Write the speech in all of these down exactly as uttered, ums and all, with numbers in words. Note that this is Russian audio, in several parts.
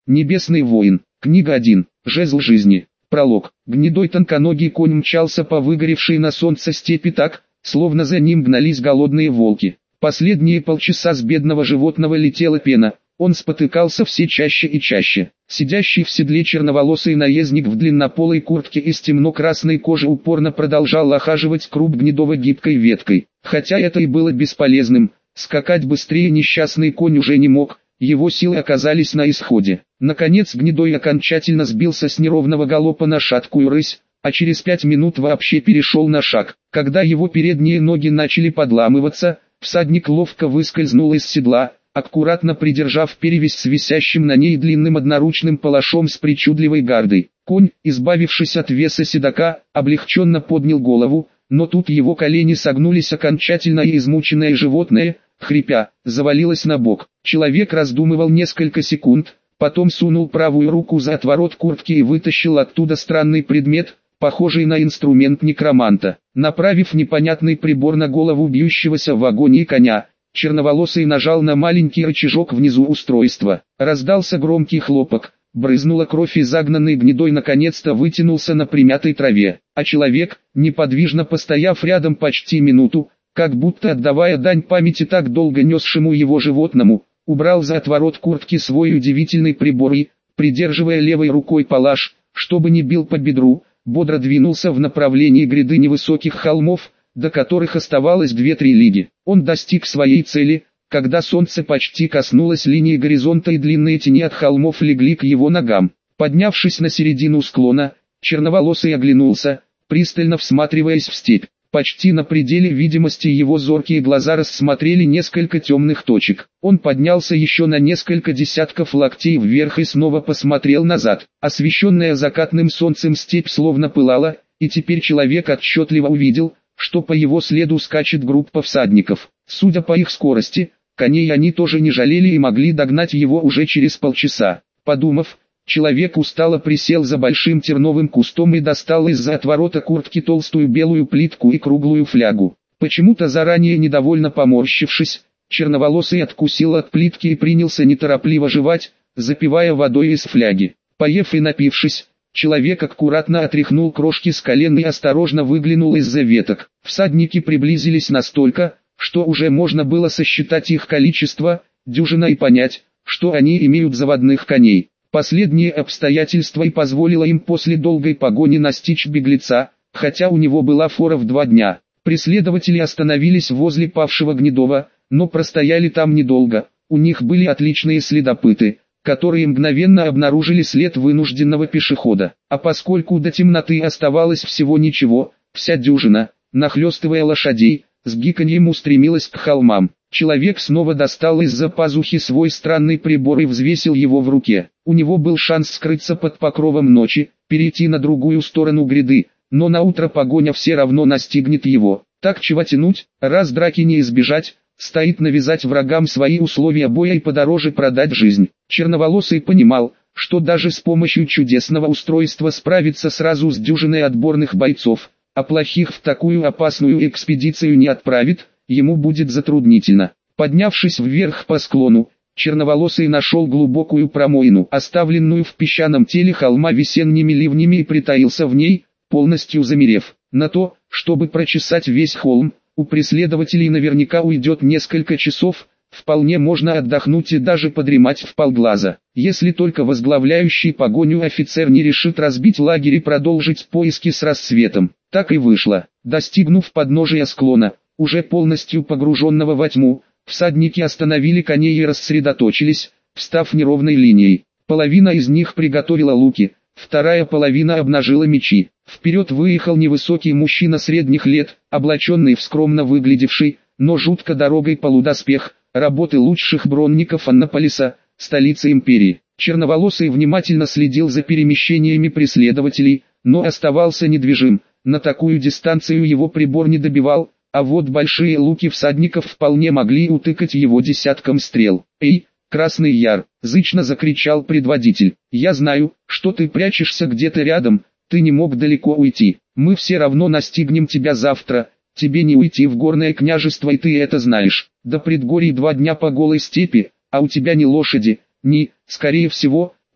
Небесный воин. Книга один. Жезл жизни. Пролог. Гнедой тонконогий конь мчался по выгоревшей на солнце степи так, словно за ним гнались голодные волки. Последние полчаса с бедного животного летела пена, он спотыкался все чаще и чаще. Сидящий в седле черноволосый наездник в длиннополой куртке из темно-красной кожи упорно продолжал охаживать круп Гнедого гибкой веткой. Хотя это и было бесполезным, скакать быстрее несчастный конь уже не мог, его силы оказались на исходе. Наконец Гнедой окончательно сбился с неровного галопа на шаткую рысь, а через пять минут вообще перешел на шаг. Когда его передние ноги начали подламываться, всадник ловко выскользнул из седла, аккуратно придержав перевязь с висящим на ней длинным одноручным палашом с причудливой гардой. Конь, избавившись от веса седока, облегченно поднял голову, но тут его колени согнулись окончательно, и измученное животное, хрипя, завалилось на бок. Человек раздумывал несколько секунд, потом сунул правую руку за отворот куртки и вытащил оттуда странный предмет, похожий на инструмент некроманта. Направив непонятный прибор на голову бьющегося в агонии коня, черноволосый нажал на маленький рычажок внизу устройства. Раздался громкий хлопок, брызнула кровь, и загнанный Гнедой наконец-то вытянулся на примятой траве, а человек, неподвижно постояв рядом почти минуту, как будто отдавая дань памяти так долго несшему его животному, убрал за отворот куртки свой удивительный прибор и, придерживая левой рукой палаш, чтобы не бил по бедру, бодро двинулся в направлении гряды невысоких холмов, до которых оставалось две-три лиги. Он достиг своей цели, когда солнце почти коснулось линии горизонта и длинные тени от холмов легли к его ногам. Поднявшись на середину склона, черноволосый оглянулся, пристально всматриваясь в степь. Почти на пределе видимости его зоркие глаза рассмотрели несколько темных точек. Он поднялся еще на несколько десятков локтей вверх и снова посмотрел назад. Освещенная закатным солнцем степь словно пылала, и теперь человек отчетливо увидел, что по его следу скачет группа всадников. Судя по их скорости, коней они тоже не жалели и могли догнать его уже через полчаса. Подумав, человек устало присел за большим терновым кустом и достал из-за отворота куртки толстую белую плитку и круглую флягу. Почему-то заранее недовольно поморщившись, черноволосый откусил от плитки и принялся неторопливо жевать, запивая водой из фляги. Поев и напившись, человек аккуратно отряхнул крошки с колен и осторожно выглянул из-за веток. Всадники приблизились настолько, что уже можно было сосчитать их количество, дюжина, и понять, что они имеют заводных коней. Последнее обстоятельство и позволило им после долгой погони настичь беглеца, хотя у него была фора в два дня. Преследователи остановились возле павшего Гнедого, но простояли там недолго. У них были отличные следопыты, которые мгновенно обнаружили след вынужденного пешехода. А поскольку до темноты оставалось всего ничего, вся дюжина, нахлестывая лошадей, с гиканьем устремилась к холмам. Человек снова достал из-за пазухи свой странный прибор и взвесил его в руке. У него был шанс скрыться под покровом ночи, перейти на другую сторону гряды, но наутро погоня все равно настигнет его. Так чего тянуть, раз драки не избежать, стоит навязать врагам свои условия боя и подороже продать жизнь. Черноволосый понимал, что даже с помощью чудесного устройства справиться сразу с дюжиной отборных бойцов, а плохих в такую опасную экспедицию не отправит, ему будет затруднительно. Поднявшись вверх по склону, черноволосый нашел глубокую промоину, оставленную в песчаном теле холма весенними ливнями, и притаился в ней, полностью замерев. На то, чтобы прочесать весь холм, у преследователей наверняка уйдет несколько часов, вполне можно отдохнуть и даже подремать вполглаза. Если только возглавляющий погоню офицер не решит разбить лагерь и продолжить поиски с рассветом. Так и вышло. Достигнув подножия склона, уже полностью погруженного во тьму, всадники остановили коней и рассредоточились, встав неровной линией. Половина из них приготовила луки, вторая половина обнажила мечи. Вперед выехал невысокий мужчина средних лет, облаченный в скромно выглядевший, но жутко дорогой полудоспех, работы лучших бронников Аннаполиса, столицы империи. Черноволосый внимательно следил за перемещениями преследователей, но оставался недвижим. На такую дистанцию его прибор не добивал, а вот большие луки всадников вполне могли утыкать его десятком стрел. «Эй, Красный Яр!» — зычно закричал предводитель. «Я знаю, что ты прячешься где-то рядом, ты не мог далеко уйти. Мы все равно настигнем тебя завтра, тебе не уйти в горное княжество, и ты это знаешь. До предгорий два дня по голой степи, а у тебя ни лошади, ни, скорее всего,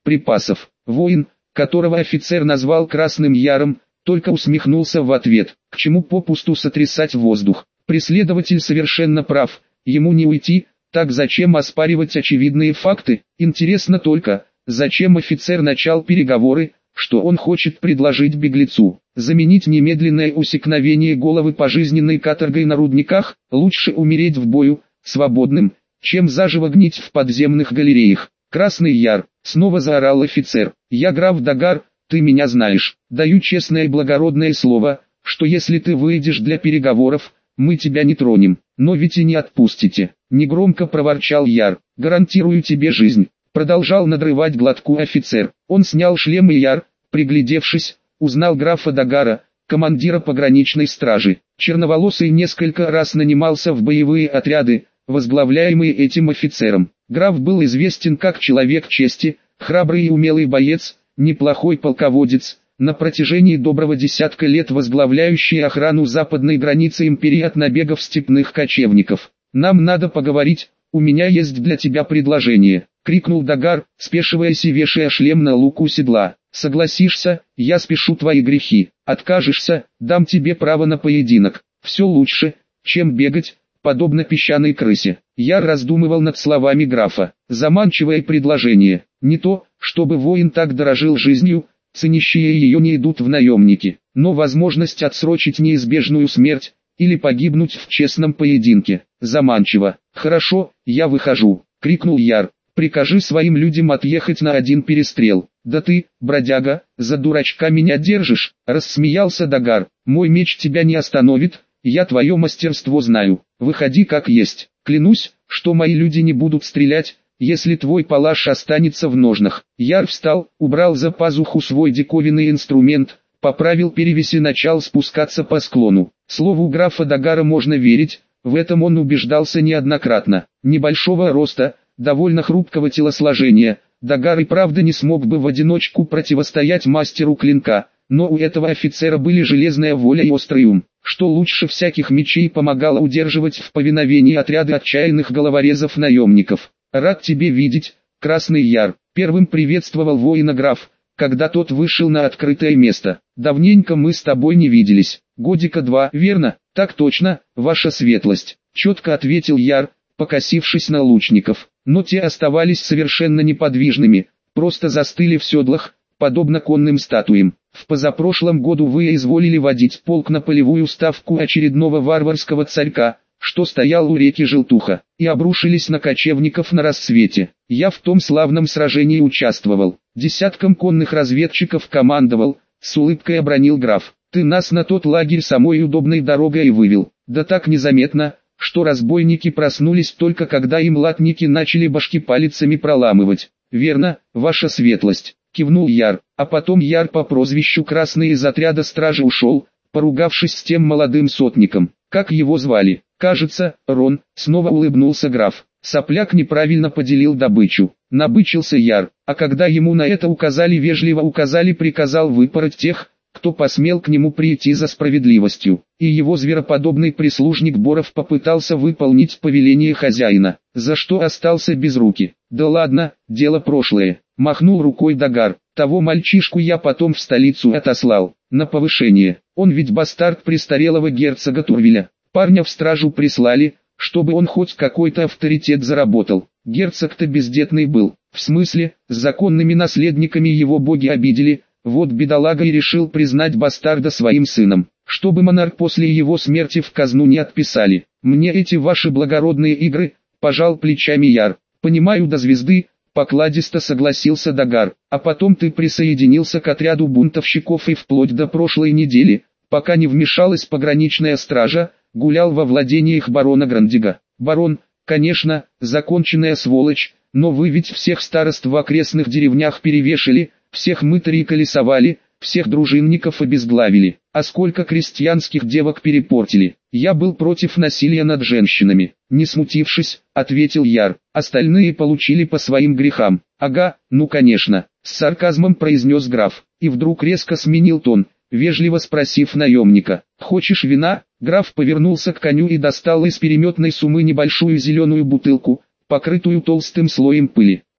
припасов. Воин, которого офицер назвал Красным Яром, только усмехнулся в ответ. К чему попусту сотрясать воздух? Преследователь совершенно прав, ему не уйти, так зачем оспаривать очевидные факты? Интересно только, зачем офицер начал переговоры, что он хочет предложить беглецу? Заменить немедленное усекновение головы пожизненной каторгой на рудниках? Лучше умереть в бою, свободным, чем заживо гнить в подземных галереях. Красный Яр, снова заорал офицер, я граф Дагар, ты меня знаешь, даю честное и благородное слово, что если ты выйдешь для переговоров, мы тебя не тронем, но ведь и не отпустите. Негромко проворчал Яр, гарантирую тебе жизнь. Продолжал надрывать глотку офицер. Он снял шлем, и Яр, приглядевшись, узнал графа Дагара, командира пограничной стражи. Черноволосый несколько раз нанимался в боевые отряды, возглавляемые этим офицером. Граф был известен как человек чести, храбрый и умелый боец, неплохой полководец, на протяжении доброго десятка лет возглавляющий охрану западной границы империи от набегов степных кочевников. «Нам надо поговорить, у меня есть для тебя предложение», — крикнул Дагар, спешиваясь и вешая шлем на луку седла. «Согласишься, я спешу твои грехи, откажешься, дам тебе право на поединок. Все лучше, чем бегать, подобно песчаной крысе». Я раздумывал над словами графа. Заманчивое предложение. Не то, чтобы воин так дорожил жизнью, ценящие ее не идут в наемники, но возможность отсрочить неизбежную смерть, или погибнуть в честном поединке, заманчиво. «Хорошо, я выхожу», — крикнул Яр, — «прикажи своим людям отъехать на один перестрел». «Да ты, бродяга, за дурачка меня держишь», — рассмеялся Дагар, — «мой меч тебя не остановит, я твое мастерство знаю, выходи как есть, клянусь, что мои люди не будут стрелять, если твой палаш останется в ножнах». Яр встал, убрал за пазуху свой диковинный инструмент, поправил перевесь и начал спускаться по склону. Слову графа Дагара можно верить, в этом он убеждался неоднократно. Небольшого роста, довольно хрупкого телосложения, Дагар и правда не смог бы в одиночку противостоять мастеру клинка, но у этого офицера были железная воля и острый ум, что лучше всяких мечей помогало удерживать в повиновении отряды отчаянных головорезов-наемников. «Рад тебе видеть, Красный Яр», — первым приветствовал воина граф, когда тот вышел на открытое место. «Давненько мы с тобой не виделись. Годика два, верно?» «Так точно, ваша светлость», — четко ответил Яр, покосившись на лучников. Но те оставались совершенно неподвижными, просто застыли в седлах, подобно конным статуям. «В позапрошлом году вы изволили водить полк на полевую ставку очередного варварского царька, что стоял у реки Желтуха, и обрушились на кочевников на рассвете. Я в том славном сражении участвовал, десятком конных разведчиков командовал», — с улыбкой обронил граф. «Ты нас на тот лагерь самой удобной дорогой и вывел, да так незаметно, что разбойники проснулись только когда им латники начали башки палицами проламывать». «Верно, ваша светлость», — кивнул Яр, а потом Яр по прозвищу Красный из отряда стражи ушел, поругавшись с тем молодым сотником. «Как его звали?» «Кажется, Рон», — снова улыбнулся граф. Сопляк неправильно поделил добычу. Набычился Яр, а когда ему на это указали, вежливо указали, приказал выпороть тех, кто посмел к нему прийти за справедливостью. И его звероподобный прислужник Боров попытался выполнить повеление хозяина, за что остался без руки. «Да ладно, дело прошлое», — махнул рукой Дагар. «Того мальчишку я потом в столицу отослал, на повышение. Он ведь бастард престарелого герцога Турвиля. Парня в стражу прислали, чтобы он хоть какой-то авторитет заработал. Герцог-то бездетный был, в смысле, с законными наследниками его боги обидели, вот бедолага и решил признать бастарда своим сыном, чтобы монарх после его смерти в казну не отписали. Мне эти ваши благородные игры», — пожал плечами Яр. «Понимаю до звезды», — покладисто согласился Дагар. «А потом ты присоединился к отряду бунтовщиков и вплоть до прошлой недели, пока не вмешалась пограничная стража, гулял во владениях барона Грандига. Барон, конечно, законченная сволочь, но вы ведь всех старост в окрестных деревнях перевешали, всех мытарей колесовали, всех дружинников обезглавили, а сколько крестьянских девок перепортили. Я был против насилия над женщинами». Не смутившись, ответил Яр. «Остальные получили по своим грехам». «Ага, ну конечно», — с сарказмом произнес граф, и вдруг резко сменил тон, вежливо спросив наемника: «Хочешь вина?» Граф повернулся к коню и достал из переметной суммы небольшую зеленую бутылку, покрытую толстым слоем пыли.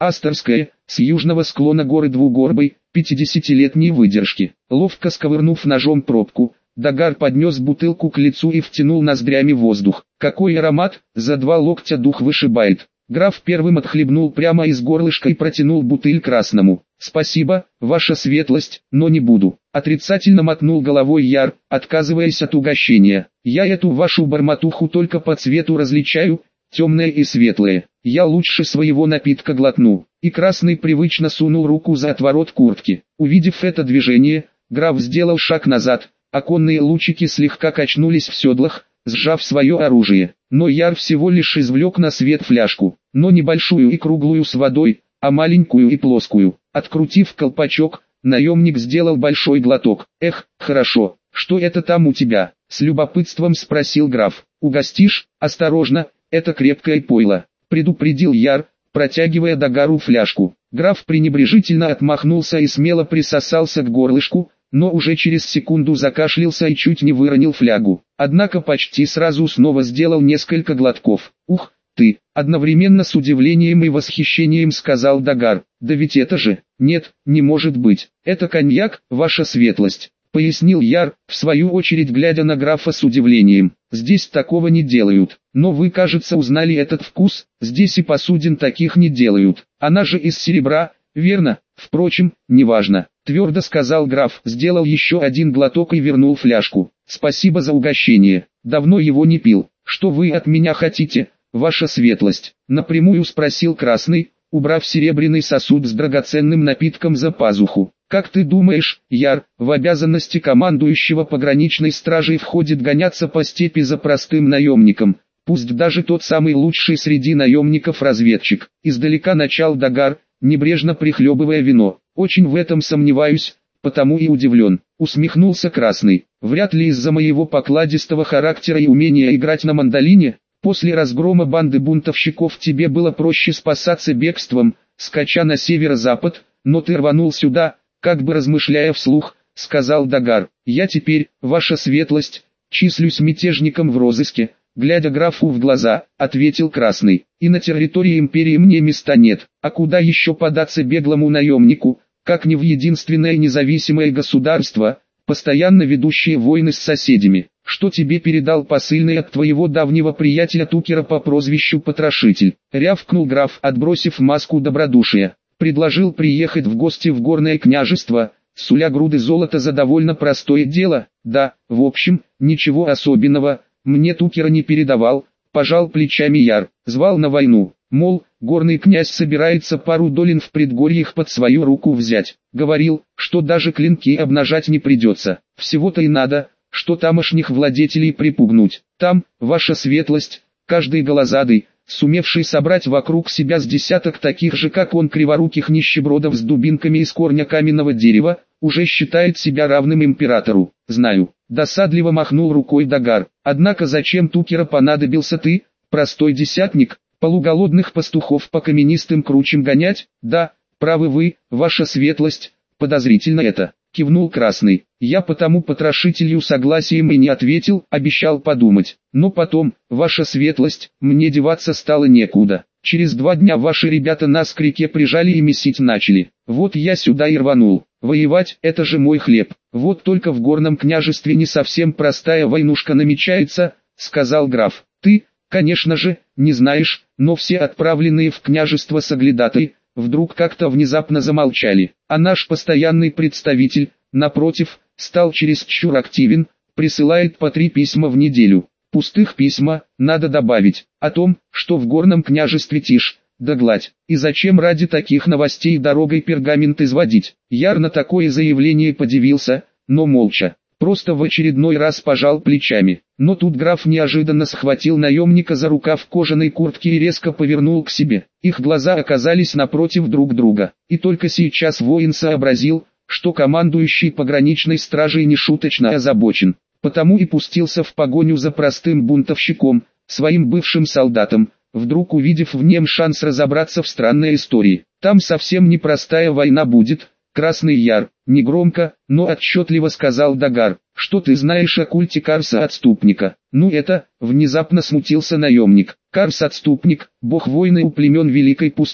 Астерская, с южного склона горы Двугорбой, пятидесятилетней выдержки. Ловко сковырнув ножом пробку, Дагар поднес бутылку к лицу и втянул ноздрями воздух. Какой аромат, за два локтя дух вышибает. Граф первым отхлебнул прямо из горлышка и протянул бутыль Красному. «Спасибо, ваша светлость, но не буду». Отрицательно мотнул головой Яр, отказываясь от угощения. «Я эту вашу бормотуху только по цвету различаю, темное и светлое. Я лучше своего напитка глотну». И Красный привычно сунул руку за отворот куртки. Увидев это движение, граф сделал шаг назад. Оконные лучики слегка качнулись в седлах, сжав свое оружие. Но Яр всего лишь извлек на свет фляжку, но небольшую и круглую с водой, а маленькую и плоскую. Открутив колпачок, наемник сделал большой глоток. «Эх, хорошо, что это там у тебя?» — с любопытством спросил граф. «Угостишь? Осторожно, это крепкое пойло», — предупредил Яр, протягивая Дагару фляжку. Граф пренебрежительно отмахнулся и смело присосался к горлышку, но уже через секунду закашлялся и чуть не выронил флягу. Однако почти сразу снова сделал несколько глотков. «Ух ты!» — одновременно с удивлением и восхищением сказал Дагар. «Да ведь это же...» «Нет, не может быть. Это коньяк, ваша светлость», — пояснил Яр, в свою очередь глядя на графа с удивлением. «Здесь такого не делают. Но вы, кажется, узнали этот вкус. Здесь и посудин таких не делают. Она же из серебра, верно? Впрочем, неважно», — твердо сказал граф, сделал еще один глоток и вернул фляжку. «Спасибо за угощение. Давно его не пил. Что вы от меня хотите, ваша светлость?» — напрямую спросил Красный, убрав серебряный сосуд с драгоценным напитком за пазуху. «Как ты думаешь, Яр, в обязанности командующего пограничной стражей входит гоняться по степи за простым наемником, пусть даже тот самый лучший среди наемников разведчик?» Издалека начал Дагар, небрежно прихлебывая вино. «Очень в этом сомневаюсь, потому и удивлен», — усмехнулся Красный. «Вряд ли из-за моего покладистого характера и умения играть на мандолине. После разгрома банды бунтовщиков тебе было проще спасаться бегством, скача на северо-запад, но ты рванул сюда, как бы размышляя вслух», — сказал Дагар. «Я теперь, ваша светлость, числюсь мятежником в розыске», — глядя графу в глаза, ответил Красный. «И на территории империи мне места нет, а куда еще податься беглому наемнику, как не в единственное независимое государство, постоянно ведущее войны с соседями. Что тебе передал посыльный от твоего давнего приятеля Тукера по прозвищу Потрошитель?» — рявкнул граф, отбросив маску добродушия. «Предложил приехать в гости в горное княжество, суля груды золота за довольно простое дело. Да, в общем, ничего особенного, мне Тукера не передавал», — пожал плечами Яр. «Звал на войну, мол, горный князь собирается пару долин в предгорьях под свою руку взять. Говорил, что даже клинки обнажать не придется, всего-то и надо, что тамошних владетелей припугнуть. Там, ваша светлость, каждый голозадый, сумевший собрать вокруг себя с десяток таких же как он криворуких нищебродов с дубинками из корня каменного дерева, уже считает себя равным императору». «Знаю», — досадливо махнул рукой Дагар. «Однако зачем Тукера понадобился ты, простой десятник, полуголодных пастухов по каменистым кручам гонять?» «Да, правы вы, ваша светлость, подозрительно это», — кивнул Красный. «Я потому потрошителю согласием и не ответил, обещал подумать. Но потом, ваша светлость, мне деваться стало некуда. Через два дня ваши ребята нас к реке прижали и месить начали. Вот я сюда и рванул. Воевать — это же мой хлеб. Вот только в горном княжестве не совсем простая войнушка намечается», — сказал граф. «Ты, конечно же, не знаешь, но все отправленные в княжество соглядатые вдруг как-то внезапно замолчали, а наш постоянный представитель, напротив, стал чересчур активен, присылает по три письма в неделю. Пустых письма, надо добавить, о том, что в горном княжестве тишь да гладь. И зачем ради таких новостей дорогой пергамент изводить?» Яр на такое заявление подивился, но молча, просто в очередной раз пожал плечами. Но тут граф неожиданно схватил наемника за рукав кожаной куртки и резко повернул к себе. Их глаза оказались напротив друг друга, и только сейчас воин сообразил, что командующий пограничной стражей нешуточно озабочен, потому и пустился в погоню за простым бунтовщиком, своим бывшим солдатом, вдруг увидев в нем шанс разобраться в странной истории. «Там совсем непростая война будет, Красный Яр», — негромко, но отчетливо сказал Дагар. «Что ты знаешь о культе Карса-отступника?» «Ну это», — внезапно смутился наемник. «Карс-отступник, бог войны у племен Великой пустыни.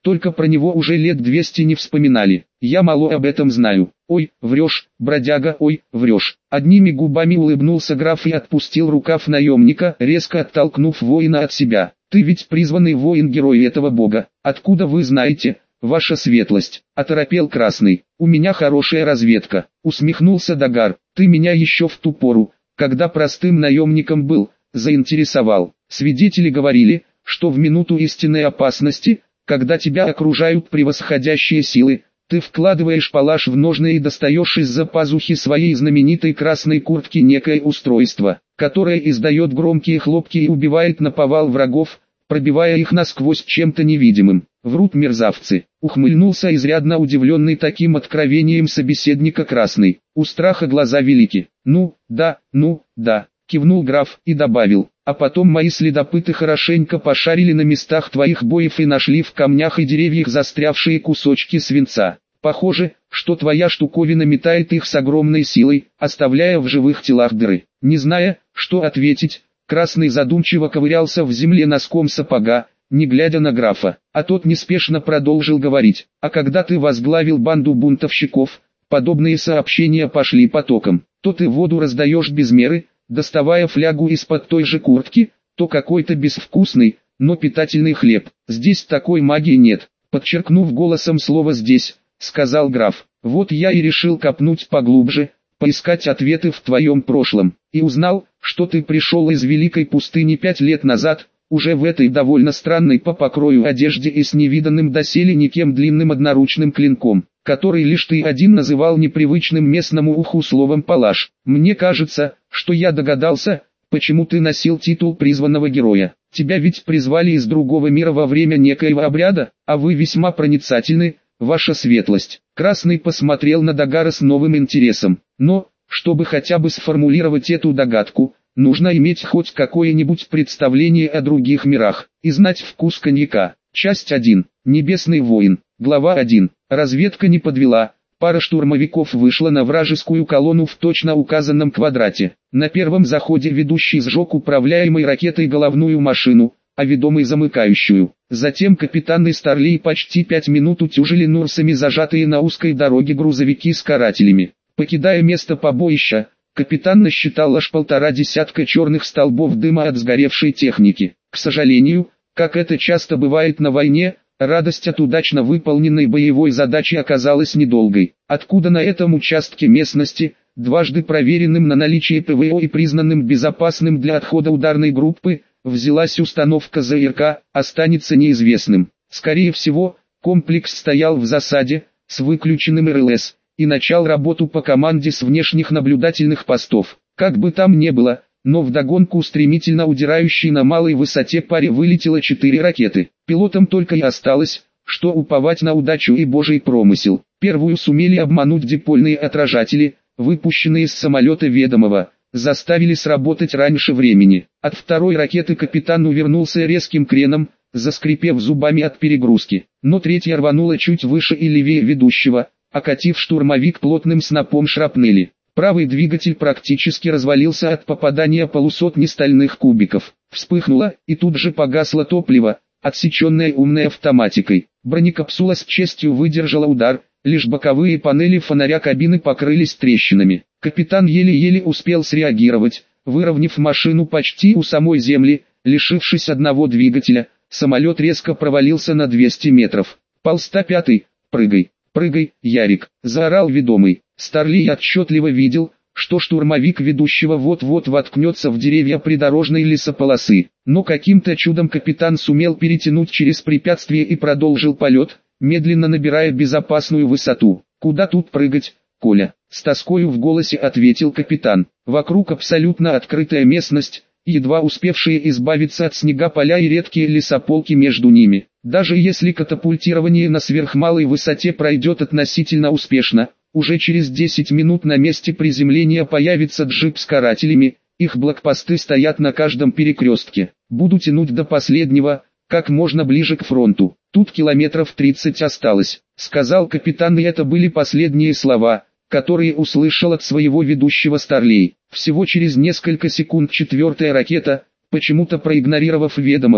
только про него уже лет двести не вспоминали. Я мало об этом знаю. Ой, врешь, бродяга, ой, врешь. Одними губами улыбнулся граф и отпустил рукав наемника, резко оттолкнув воина от себя. Ты ведь призванный воин-герой этого бога. Откуда вы знаете, ваша светлость? Оторопел Красный. У меня хорошая разведка. Усмехнулся Дагар. Ты меня еще в ту пору, когда простым наемником был, заинтересовал. Свидетели говорили, что в минуту истинной опасности, когда тебя окружают превосходящие силы, ты вкладываешь палаш в ножны и достаешь из-за пазухи своей знаменитой красной куртки некое устройство, которое издает громкие хлопки и убивает наповал врагов, пробивая их насквозь чем-то невидимым. Врут мерзавцы. Ухмыльнулся изрядно удивленный таким откровением собеседника Красный. У страха глаза велики. Ну, да, ну, да, кивнул граф и добавил. А потом мои следопыты хорошенько пошарили на местах твоих боев и нашли в камнях и деревьях застрявшие кусочки свинца. Похоже, что твоя штуковина метает их с огромной силой, оставляя в живых телах дыры. Не зная, что ответить, Красный задумчиво ковырялся в земле носком сапога, не глядя на графа, а тот неспешно продолжил говорить. А когда ты возглавил банду бунтовщиков, подобные сообщения пошли потоком. То ты воду раздаешь без меры, доставая флягу из-под той же куртки, то какой-то безвкусный, но питательный хлеб. Здесь такой магии нет. Подчеркнув голосом слово «здесь», сказал граф. Вот я и решил копнуть поглубже, поискать ответы в твоем прошлом. И узнал, что ты пришел из Великой пустыни пять лет назад, уже в этой довольно странной по покрою одежде и с невиданным доселе никем длинным одноручным клинком, который лишь ты один называл непривычным местному уху словом «палаш». Мне кажется, что я догадался, почему ты носил титул призванного героя. Тебя ведь призвали из другого мира во время некоего обряда, а вы весьма проницательны, ваша светлость. Красный посмотрел на Дагара с новым интересом. Но, чтобы хотя бы сформулировать эту догадку, нужно иметь хоть какое-нибудь представление о других мирах и знать вкус коньяка. Часть один. Небесный воин. Глава один. Разведка не подвела. Пара штурмовиков вышла на вражескую колонну в точно указанном квадрате. На первом заходе ведущий сжег управляемой ракетой головную машину, а ведомый замыкающую. Затем капитан и Старлей почти пять минут утюжили нурсами зажатые на узкой дороге грузовики с карателями. Покидая место побоища, капитан насчитал аж полтора десятка черных столбов дыма от сгоревшей техники. К сожалению, как это часто бывает на войне, радость от удачно выполненной боевой задачи оказалась недолгой. Откуда на этом участке местности, дважды проверенным на наличие ПВО и признанным безопасным для отхода ударной группы, взялась установка ЗРК, останется неизвестным. Скорее всего, комплекс стоял в засаде, с выключенным РЛС, и начал работу по команде с внешних наблюдательных постов. Как бы там ни было, но вдогонку стремительно удирающей на малой высоте паре вылетело четыре ракеты. Пилотам только и осталось, что уповать на удачу и божий промысел. Первую сумели обмануть дипольные отражатели, выпущенные с самолета ведомого, заставили сработать раньше времени. От второй ракеты капитан увернулся резким креном, заскрипев зубами от перегрузки. Но третья рванула чуть выше и левее ведущего, окатив штурмовик плотным снопом шрапнели. Правый двигатель практически развалился от попадания полусотни стальных кубиков. Вспыхнуло, и тут же погасло топливо, отсеченное умной автоматикой. Бронекапсула с честью выдержала удар, лишь боковые панели фонаря кабины покрылись трещинами. Капитан еле-еле успел среагировать, выровняв машину почти у самой земли. Лишившись одного двигателя, самолет резко провалился на двести метров. Пал сто пятый, прыгай. «Прыгай, Ярик!» – заорал ведомый. Старлей отчетливо видел, что штурмовик ведущего вот-вот воткнется в деревья придорожной лесополосы. Но каким-то чудом капитан сумел перетянуть через препятствие и продолжил полет, медленно набирая безопасную высоту. «Куда тут прыгать, Коля?» – с тоскою в голосе ответил капитан. Вокруг абсолютно открытая местность, едва успевшие избавиться от снега поля и редкие лесополки между ними. Даже если катапультирование на сверхмалой высоте пройдет относительно успешно, уже через десять минут на месте приземления появится джип с карателями, их блокпосты стоят на каждом перекрестке. Буду тянуть до последнего, как можно ближе к фронту. Тут километров тридцать осталось, сказал капитан, и это были последние слова, которые услышал от своего ведущего Старлей. Всего через несколько секунд четвертая ракета, почему-то проигнорировав ведомого,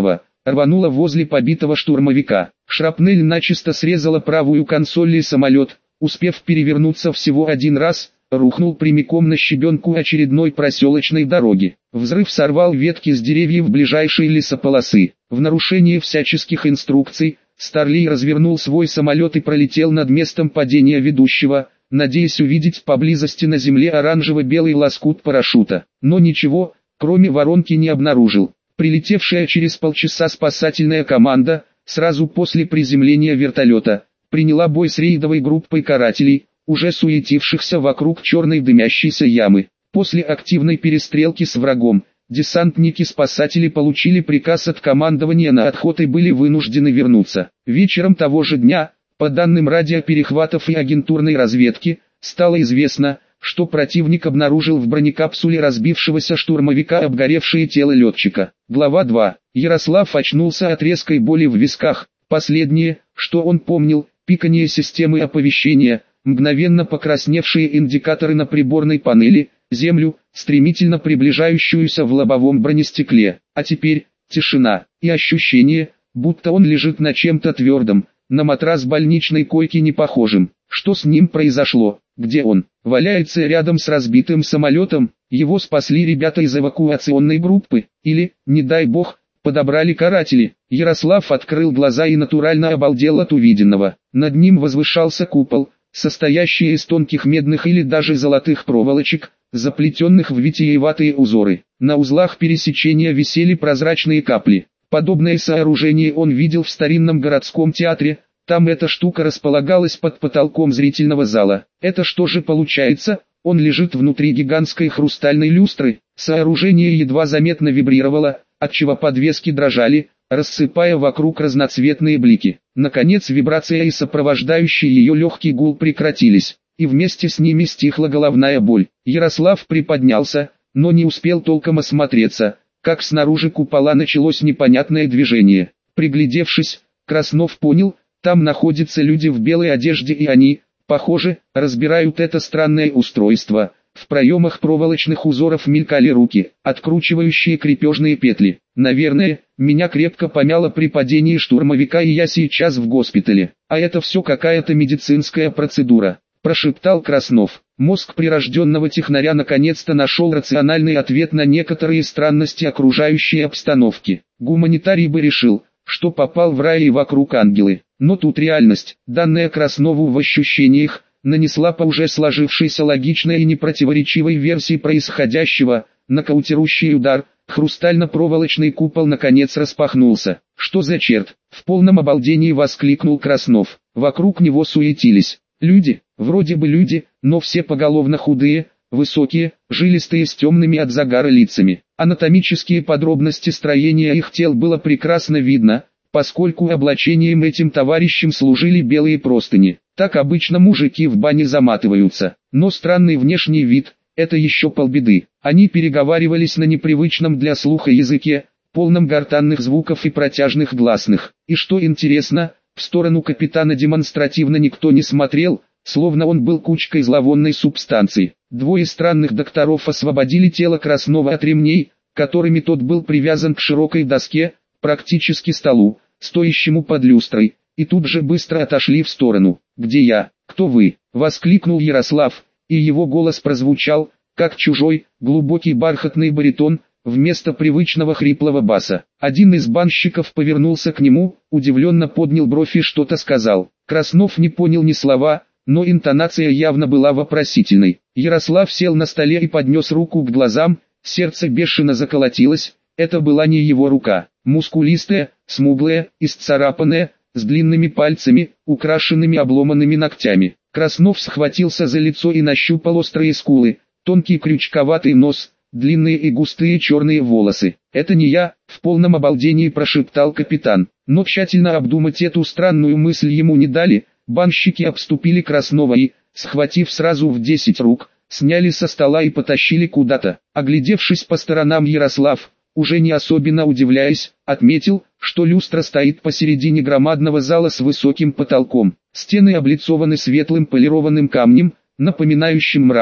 рванула возле побитого штурмовика. Шрапнель начисто срезала правую консоль, и самолет, успев перевернуться всего один раз, рухнул прямиком на щебенку очередной проселочной дороги. Взрыв сорвал ветки с деревьев ближайшей лесополосы. В нарушение всяческих инструкций, Старлей развернул свой самолет и пролетел над местом падения ведущего, надеясь увидеть поблизости на земле оранжево-белый лоскут парашюта. Но ничего, кроме воронки, не обнаружил. Прилетевшая через полчаса спасательная команда, сразу после приземления вертолета, приняла бой с рейдовой группой карателей, уже суетившихся вокруг черной дымящейся ямы. После активной перестрелки с врагом, десантники-спасатели получили приказ от командования на отход и были вынуждены вернуться. Вечером того же дня, по данным радиоперехватов и агентурной разведки, стало известно, что противник обнаружил в бронекапсуле разбившегося штурмовика обгоревшее тело летчика. Глава два. Ярослав очнулся от резкой боли в висках. Последнее, что он помнил, пикание системы оповещения, мгновенно покрасневшие индикаторы на приборной панели, землю, стремительно приближающуюся в лобовом бронестекле. А теперь тишина и ощущение, будто он лежит на чем-то твердом, на матрас больничной койки не похожим. Что с ним произошло? Где он? Валяется рядом с разбитым самолетом? Его спасли ребята из эвакуационной группы? Или, не дай бог, подобрали каратели? Ярослав открыл глаза и натурально обалдел от увиденного. Над ним возвышался купол, состоящий из тонких медных или даже золотых проволочек, заплетенных в витиеватые узоры. На узлах пересечения висели прозрачные капли. Подобное сооружение он видел в старинном городском театре. Там эта штука располагалась под потолком зрительного зала. Это что же получается? Он лежит внутри гигантской хрустальной люстры. Сооружение едва заметно вибрировало, отчего подвески дрожали, рассыпая вокруг разноцветные блики. Наконец вибрация и сопровождающий ее легкий гул прекратились, и вместе с ними стихла головная боль. Ярослав приподнялся, но не успел толком осмотреться, как снаружи купола началось непонятное движение. Приглядевшись, Краснов понял, там находятся люди в белой одежде, и они, похоже, разбирают это странное устройство. В проемах проволочных узоров мелькали руки, откручивающие крепежные петли. Наверное, меня крепко помяло при падении штурмовика, и я сейчас в госпитале. А это все какая-то медицинская процедура, прошептал Краснов. Мозг прирожденного технаря наконец-то нашел рациональный ответ на некоторые странности окружающей обстановки. Гуманитарий бы решил, что попал в рай и вокруг ангелы. Но тут реальность, данная Краснову в ощущениях, нанесла по уже сложившейся логичной и непротиворечивой версии происходящего, нокаутирующий удар. Хрустально-проволочный купол наконец распахнулся. «Что за черт?» — в полном обалдении воскликнул Краснов. Вокруг него суетились люди, вроде бы люди, но все поголовно худые, высокие, жилистые, с темными от загара лицами. Анатомические подробности строения их тел было прекрасно видно, поскольку облачением этим товарищам служили белые простыни. Так обычно мужики в бане заматываются. Но странный внешний вид – это еще полбеды. Они переговаривались на непривычном для слуха языке, полном гортанных звуков и протяжных гласных. И что интересно, в сторону капитана демонстративно никто не смотрел, словно он был кучкой зловонной субстанции. Двое странных докторов освободили тело Краснова от ремней, которыми тот был привязан к широкой доске, практически столу, стоящему под люстрой, и тут же быстро отошли в сторону. «Где я? Кто вы?» — воскликнул Ярослав, и его голос прозвучал, как чужой, глубокий бархатный баритон, вместо привычного хриплого баса. Один из банщиков повернулся к нему, удивленно поднял бровь и что-то сказал. Краснов не понял ни слова, но интонация явно была вопросительной. Ярослав сел на столе и поднес руку к глазам, сердце бешено заколотилось. Это была не его рука, мускулистая, смуглая, исцарапанная, с длинными пальцами, украшенными обломанными ногтями. Краснов схватился за лицо и нащупал острые скулы, тонкий крючковатый нос, длинные и густые черные волосы. «Это не я», — в полном обалдении прошептал капитан. Но тщательно обдумать эту странную мысль ему не дали. Банщики обступили Краснова и, схватив сразу в десять рук, сняли со стола и потащили куда-то. Оглядевшись по сторонам, Ярослав, уже не особенно удивляясь, отметил, что люстра стоит посередине громадного зала с высоким потолком. Стены облицованы светлым полированным камнем, напоминающим мрамор,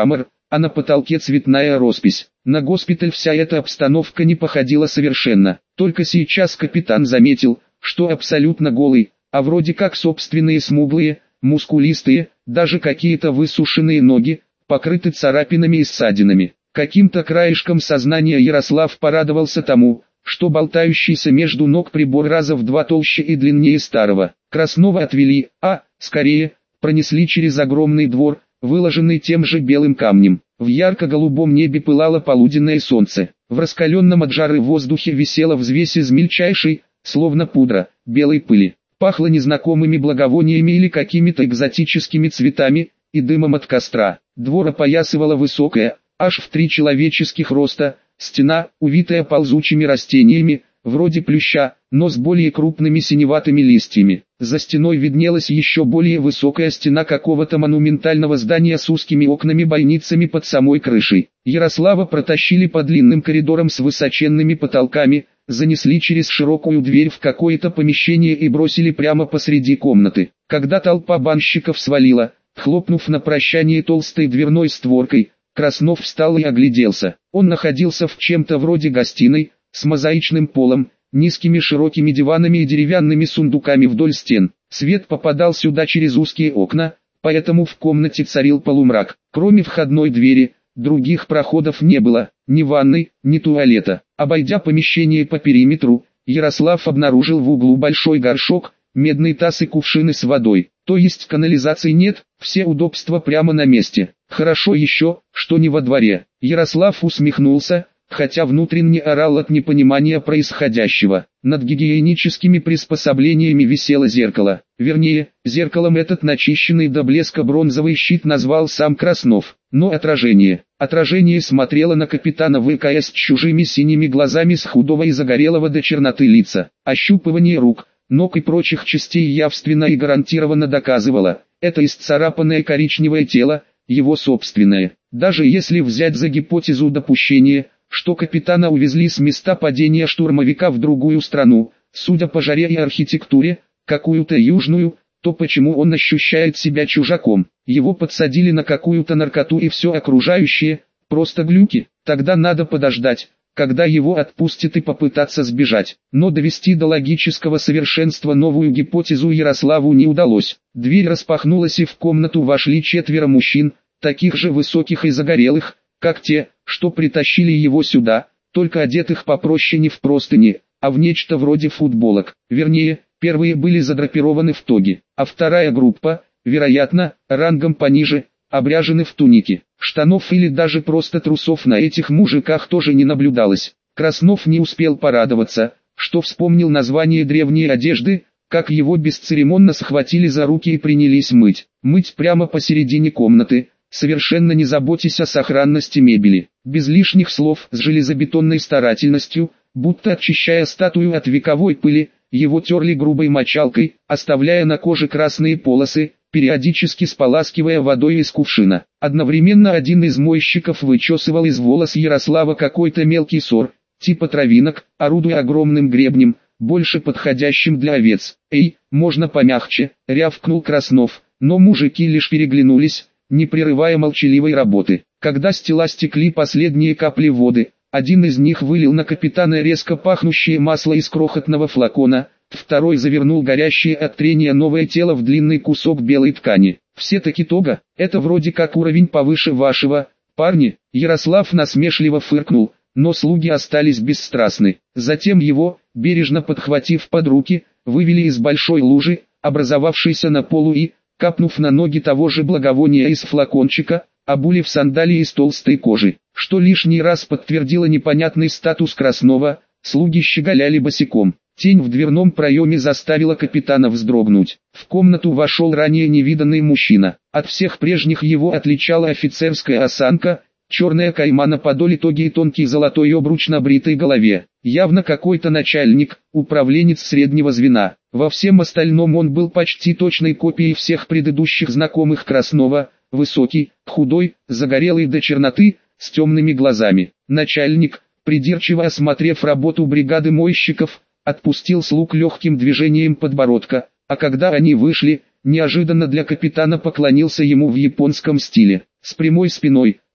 а на потолке цветная роспись. На госпиталь вся эта обстановка не походила совершенно. Только сейчас капитан заметил, что абсолютно голый, а вроде как собственные смуглые, мускулистые, даже какие-то высушенные ноги, покрыты царапинами и ссадинами. Каким-то краешком сознания Ярослав порадовался тому, что болтающийся между ног прибор раза в два толще и длиннее старого. Краснова отвели, а, скорее, пронесли через огромный двор, выложенный тем же белым камнем. В ярко-голубом небе пылало полуденное солнце. В раскаленном от жары воздухе висела взвесь из мельчайшей, словно пудра, белой пыли. Пахло незнакомыми благовониями или какими-то экзотическими цветами и дымом от костра. Двор опоясывала высокая, аж в три человеческих роста, стена, увитая ползучими растениями, вроде плюща, но с более крупными синеватыми листьями. За стеной виднелась еще более высокая стена какого-то монументального здания с узкими окнами-бойницами под самой крышей. Ярослава протащили по длинным коридорам с высоченными потолками, занесли через широкую дверь в какое-то помещение и бросили прямо посреди комнаты. Когда толпа банщиков свалила, хлопнув на прощание толстой дверной створкой, Краснов встал и огляделся. Он находился в чем-то вроде гостиной, с мозаичным полом, низкими широкими диванами и деревянными сундуками вдоль стен. Свет попадал сюда через узкие окна, поэтому в комнате царил полумрак. Кроме входной двери, других проходов не было, ни ванной, ни туалета. Обойдя помещение по периметру, Ярослав обнаружил в углу большой горшок, медный таз и кувшины с водой. То есть канализации нет, все удобства прямо на месте. Хорошо еще, что не во дворе. Ярослав усмехнулся, хотя внутренне орал от непонимания происходящего. Над гигиеническими приспособлениями висело зеркало. Вернее, зеркалом этот начищенный до блеска бронзовый щит назвал сам Краснов. Но отражение. Отражение смотрело на капитана ВКС с чужими синими глазами с худого и загорелого до черноты лица. Ощупывание рук, ног и прочих частей явственно и гарантированно доказывало, это исцарапанное коричневое тело, его собственное. Даже если взять за гипотезу допущения, что капитана увезли с места падения штурмовика в другую страну, судя по жаре и архитектуре, какую-то южную, то почему он ощущает себя чужаком? Его подсадили на какую-то наркоту и все окружающее, просто глюки. Тогда надо подождать, когда его отпустят и попытаться сбежать. Но довести до логического совершенства новую гипотезу Ярославу не удалось. Дверь распахнулась и в комнату вошли четверо мужчин, таких же высоких и загорелых, как те, что притащили его сюда, только одетых попроще не в простыни, а в нечто вроде футболок. Вернее, первые были задрапированы в тоги, а вторая группа, вероятно, рангом пониже, обряжены в туники. Штанов или даже просто трусов на этих мужиках тоже не наблюдалось. Краснов не успел порадоваться, что вспомнил название древней одежды, как его бесцеремонно схватили за руки и принялись мыть. Мыть прямо посередине комнаты, совершенно не заботясь о сохранности мебели. Без лишних слов, с железобетонной старательностью, будто очищая статую от вековой пыли, его терли грубой мочалкой, оставляя на коже красные полосы, периодически споласкивая водой из кувшина. Одновременно один из мойщиков вычесывал из волос Ярослава какой-то мелкий сор, типа травинок, орудуя огромным гребнем, больше подходящим для овец. «Эй, можно помягче», — рявкнул Краснов, но мужики лишь переглянулись, не прерывая молчаливой работы. Когда с тела стекли последние капли воды, один из них вылил на капитана резко пахнущее масло из крохотного флакона, второй завернул горящее от трения новое тело в длинный кусок белой ткани. «Все-таки тога, это вроде как уровень повыше вашего, парни», Ярослав насмешливо фыркнул, но слуги остались бесстрастны. Затем его, бережно подхватив под руки, вывели из большой лужи, образовавшейся на полу и, капнув на ноги того же благовония из флакончика, обули в сандалии из толстой кожи, что лишний раз подтвердило непонятный статус Краснова. Слуги щеголяли босиком. Тень в дверном проеме заставила капитана вздрогнуть. В комнату вошел ранее невиданный мужчина. От всех прежних его отличала офицерская осанка, черная кайма на подоле тоги и тонкий золотой обруч на бритой голове. Явно какой-то начальник, управленец среднего звена. Во всем остальном он был почти точной копией всех предыдущих знакомых Краснова, высокий, худой, загорелый до черноты, с темными глазами. Начальник, придирчиво осмотрев работу бригады мойщиков, отпустил слуг легким движением подбородка, а когда они вышли, неожиданно для капитана поклонился ему в японском стиле. С прямой спиной,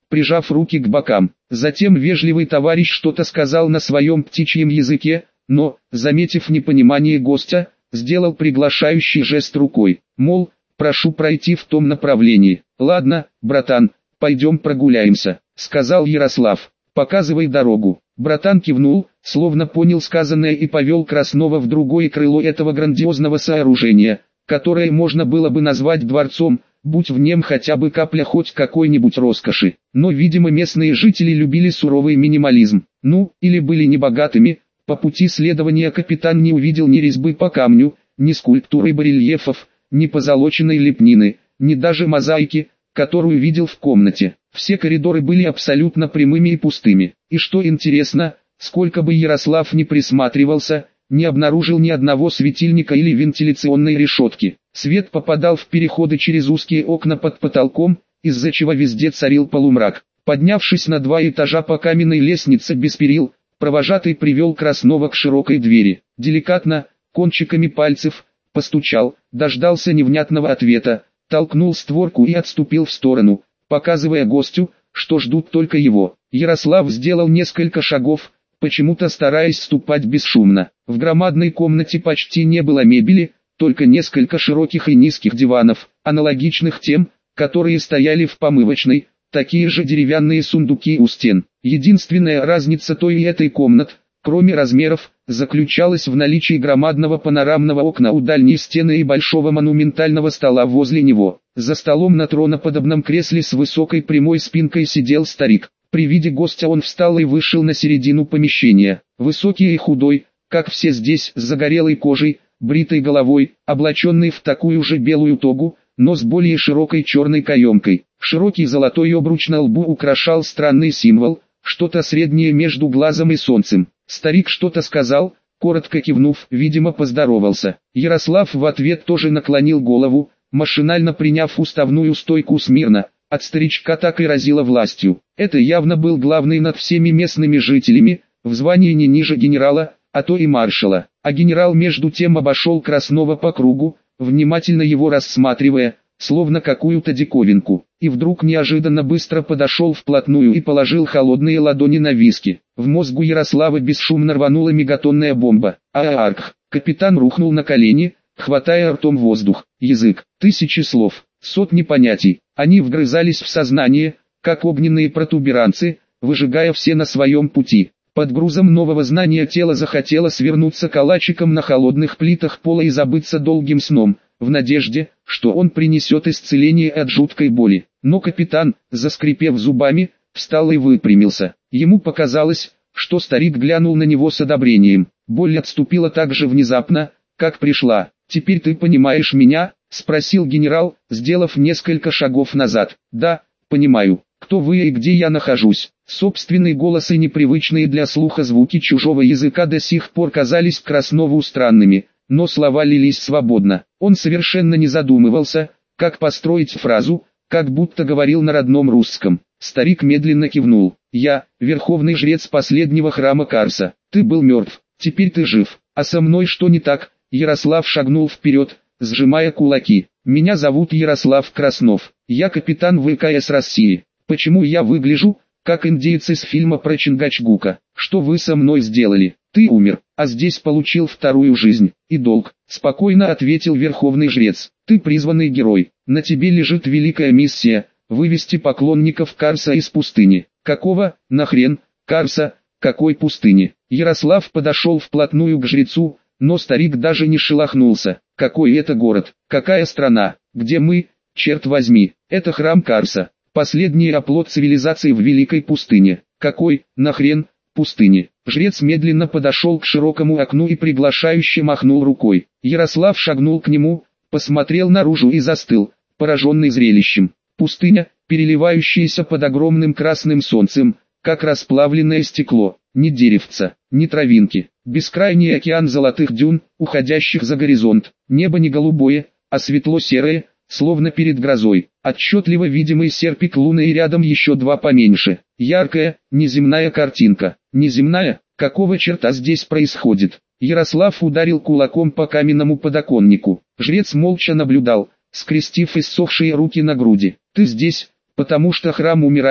прижав руки к бокам. Затем вежливый товарищ что-то сказал на своем птичьем языке, но, заметив непонимание гостя, сделал приглашающий жест рукой, мол, прошу пройти в том направлении. «Ладно, братан, пойдем прогуляемся», — сказал Ярослав. «Показывай дорогу». Братан кивнул, словно понял сказанное, и повел Краснова в другое крыло этого грандиозного сооружения, которое можно было бы назвать дворцом, будь в нем хотя бы капля хоть какой-нибудь роскоши. Но, видимо, местные жители любили суровый минимализм, ну, или были небогатыми. По пути следования капитан не увидел ни резьбы по камню, ни скульптуры барельефов, ни позолоченной лепнины, ни даже мозаики, которую видел в комнате. Все коридоры были абсолютно прямыми и пустыми. И что интересно, сколько бы Ярослав ни присматривался, не обнаружил ни одного светильника или вентиляционной решетки. Свет попадал в переходы через узкие окна под потолком, из-за чего везде царил полумрак. Поднявшись на два этажа по каменной лестнице без перил, провожатый привел Краснова к широкой двери. Деликатно, кончиками пальцев, постучал, дождался невнятного ответа, толкнул створку и отступил в сторону, показывая гостю, что ждут только его. Ярослав сделал несколько шагов, почему-то стараясь ступать бесшумно. В громадной комнате почти не было мебели, только несколько широких и низких диванов, аналогичных тем, которые стояли в помывочной, такие же деревянные сундуки у стен. Единственная разница той и этой комнат, кроме размеров, заключалась в наличии громадного панорамного окна у дальней стены и большого монументального стола возле него. За столом на троноподобном кресле с высокой прямой спинкой сидел старик. При виде гостя он встал и вышел на середину помещения. Высокий и худой, как все здесь, с загорелой кожей, бритой головой, облаченный в такую же белую тогу, но с более широкой черной каемкой. Широкий золотой обруч на лбу украшал странный символ, что-то среднее между глазом и солнцем. Старик что-то сказал, коротко кивнув, видимо поздоровался. Ярослав в ответ тоже наклонил голову, машинально приняв уставную стойку смирно. От старичка так и разило властью. Это явно был главный над всеми местными жителями, в звании не ниже генерала, а то и маршала. А генерал между тем обошел Краснова по кругу, внимательно его рассматривая, словно какую-то диковинку. И вдруг неожиданно быстро подошел вплотную и положил холодные ладони на виски. В мозгу Ярослава бесшумно рванула мегатонная бомба. А-арх! Капитан рухнул на колени, хватая ртом воздух. Язык, тысячи слов, сотни понятий. Они вгрызались в сознание, как огненные протуберанцы, выжигая все на своем пути. Под грузом нового знания тело захотело свернуться калачиком на холодных плитах пола и забыться долгим сном, в надежде, что он принесет исцеление от жуткой боли. Но капитан, заскрипев зубами, встал и выпрямился. Ему показалось, что старик глянул на него с одобрением. Боль отступила так же внезапно, как пришла. «Теперь ты понимаешь меня?» — спросил генерал, сделав несколько шагов назад. «Да, понимаю. Кто вы и где я нахожусь?» Собственный голос и непривычные для слуха звуки чужого языка до сих пор казались Краснову странными, но слова лились свободно. Он совершенно не задумывался, как построить фразу, как будто говорил на родном русском. Старик медленно кивнул. «Я, верховный жрец последнего храма Карса. Ты был мертв, теперь ты жив. А со мной что не так?» Ярослав шагнул вперед, сжимая кулаки. «Меня зовут Ярослав Краснов. Я капитан ВКС России. Почему я выгляжу, как индейцы из фильма про Чингачгука? Что вы со мной сделали? Ты умер, а здесь получил вторую жизнь и долг», — спокойно ответил верховный жрец. «Ты призванный герой. На тебе лежит великая миссия — вывести поклонников Карса из пустыни». «Какого, нахрен, Карса, какой пустыни?» Ярослав подошел вплотную к жрецу, но старик даже не шелохнулся. «Какой это город? Какая страна? Где мы? Черт возьми, это храм Карса. Последний оплот цивилизации в великой пустыне. Какой, нахрен, пустыни?» Жрец медленно подошел к широкому окну и приглашающе махнул рукой. Ярослав шагнул к нему, посмотрел наружу и застыл, пораженный зрелищем. Пустыня, переливающаяся под огромным красным солнцем, как расплавленное стекло. Ни деревца, ни травинки. Бескрайний океан золотых дюн, уходящих за горизонт. Небо не голубое, а светло-серое, словно перед грозой. Отчетливо видимый серпик луны и рядом еще два поменьше. Яркая, неземная картинка. Неземная? Какого черта здесь происходит? Ярослав ударил кулаком по каменному подоконнику. Жрец молча наблюдал, скрестив иссохшие руки на груди. «Ты здесь, потому что храм умирает,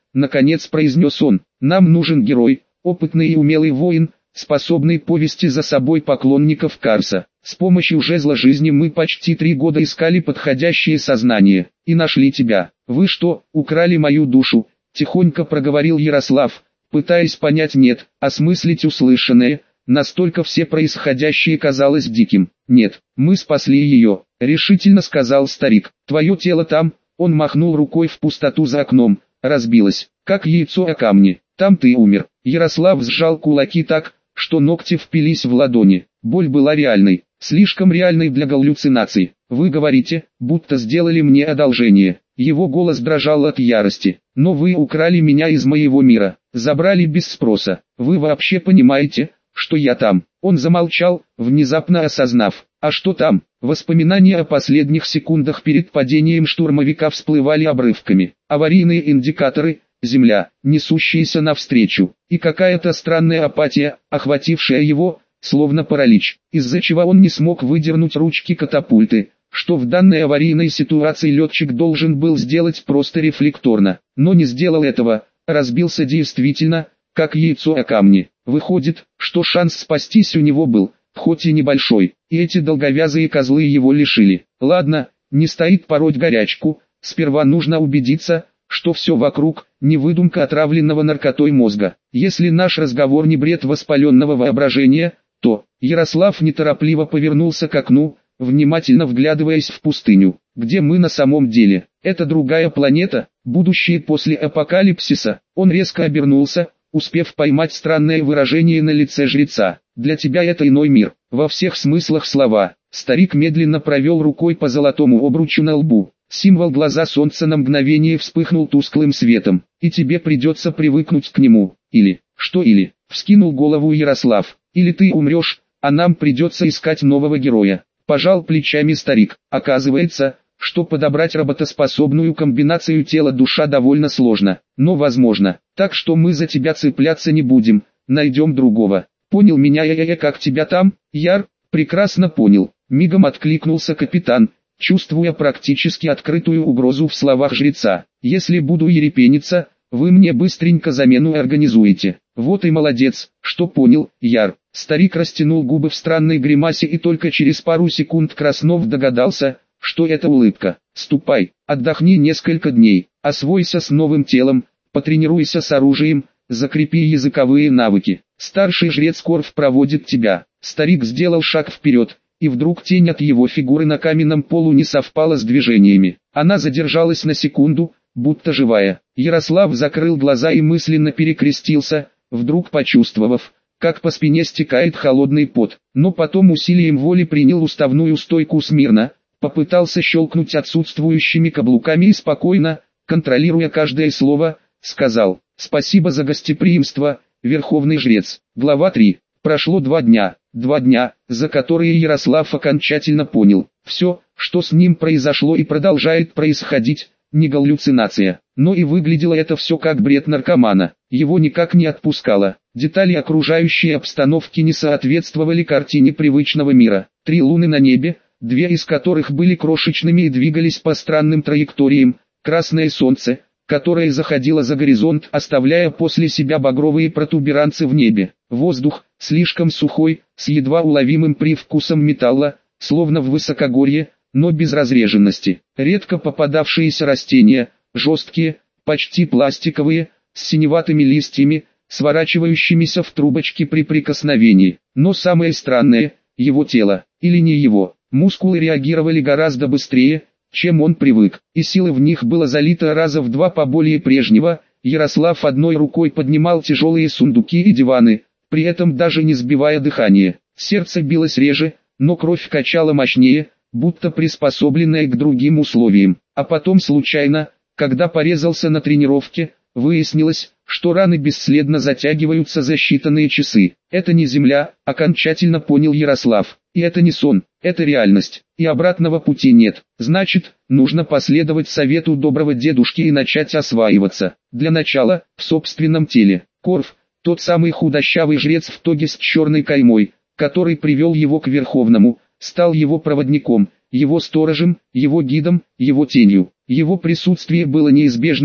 наконец произнес он. Нам нужен герой, опытный и умелый воин, способный повести за собой поклонников Карса. С помощью жезла жизни мы почти три года искали подходящее сознание, и нашли тебя. Вы что, украли мою душу? Тихонько проговорил Ярослав, пытаясь понять, нет, осмыслить услышанное. Настолько все происходящее казалось диким. Нет, мы спасли ее, решительно сказал старик. Твое тело там, он махнул рукой в пустоту за окном, разбилось, как яйцо о камни. Там ты умер. Ярослав сжал кулаки так, что ногти впились в ладони. Боль была реальной, слишком реальной для галлюцинаций. Вы говорите, будто сделали мне одолжение. Его голос дрожал от ярости. Но вы украли меня из моего мира, забрали без спроса. Вы вообще понимаете, что я там? Он замолчал, внезапно осознав. А что там? Воспоминания о последних секундах перед падением штурмовика всплывали обрывками. Аварийные индикаторы, земля, несущаяся навстречу, и какая-то странная апатия, охватившая его, словно паралич, из-за чего он не смог выдернуть ручки катапульты, что в данной аварийной ситуации летчик должен был сделать просто рефлекторно, но не сделал этого, разбился действительно, как яйцо о камни. Выходит, что шанс спастись у него был, хоть и небольшой, и эти долговязые козлы его лишили. Ладно, не стоит пороть горячку, сперва нужно убедиться, что все вокруг не выдумка отравленного наркотой мозга. Если наш разговор не бред воспаленного воображения, то Ярослав неторопливо повернулся к окну, внимательно вглядываясь в пустыню. Где мы на самом деле? Это другая планета, будущее после апокалипсиса. Он резко обернулся, успев поймать странное выражение на лице жреца. Для тебя это иной мир, во всех смыслах слова. Старик медленно провел рукой по золотому обручу на лбу. Символ глаза солнца на мгновение вспыхнул тусклым светом, и тебе придется привыкнуть к нему. Или, что или, вскинул голову Ярослав, или ты умрешь, а нам придется искать нового героя. Пожал плечами старик. Оказывается, что подобрать работоспособную комбинацию тела-душа довольно сложно, но возможно. Так что мы за тебя цепляться не будем, найдем другого. Понял меня я-я-я как тебя там, Яр? Прекрасно понял. Мигом откликнулся капитан, чувствуя практически открытую угрозу в словах жреца. Если буду ерепениться, вы мне быстренько замену организуете. Вот и молодец, что понял, Яр. Старик растянул губы в странной гримасе и только через пару секунд Краснов догадался, что это улыбка. Ступай, отдохни несколько дней, освойся с новым телом, потренируйся с оружием, закрепи языковые навыки. Старший жрец Корф проводит тебя. Старик сделал шаг вперед, и вдруг тень от его фигуры на каменном полу не совпала с движениями. Она задержалась на секунду, будто живая. Ярослав закрыл глаза и мысленно перекрестился, вдруг почувствовав, как по спине стекает холодный пот. Но потом усилием воли принял уставную стойку смирно, попытался щелкнуть отсутствующими каблуками и спокойно, контролируя каждое слово, сказал: «Спасибо за гостеприимство, Верховный Жрец». Глава три. Прошло два дня, два дня, за которые Ярослав окончательно понял, все, что с ним произошло и продолжает происходить, не галлюцинация, но и выглядело это все как бред наркомана. Его никак не отпускало, детали окружающей обстановки не соответствовали картине привычного мира. Три луны на небе, две из которых были крошечными и двигались по странным траекториям, красное солнце, которое заходило за горизонт, оставляя после себя багровые протуберанцы в небе. Воздух, слишком сухой, с едва уловимым привкусом металла, словно в высокогорье, но без разреженности. Редко попадавшиеся растения, жесткие, почти пластиковые, с синеватыми листьями, сворачивающимися в трубочки при прикосновении. Но самое странное, его тело, или не его, мускулы реагировали гораздо быстрее, чем он привык, и силы в них было залито раза в два поболее прежнего. Ярослав одной рукой поднимал тяжелые сундуки и диваны, при этом даже не сбивая дыхание. Сердце билось реже, но кровь качала мощнее, будто приспособленная к другим условиям. А потом случайно, когда порезался на тренировке, выяснилось, что раны бесследно затягиваются за считанные часы. Это не земля, окончательно понял Ярослав. И это не сон, это реальность, и обратного пути нет. Значит, нужно последовать совету доброго дедушки и начать осваиваться. Для начала, в собственном теле. Корф, тот самый худощавый жрец в тоге с черной каймой, который привел его к Верховному, стал его проводником, его сторожем, его гидом, его тенью. Его присутствие было неизбежным,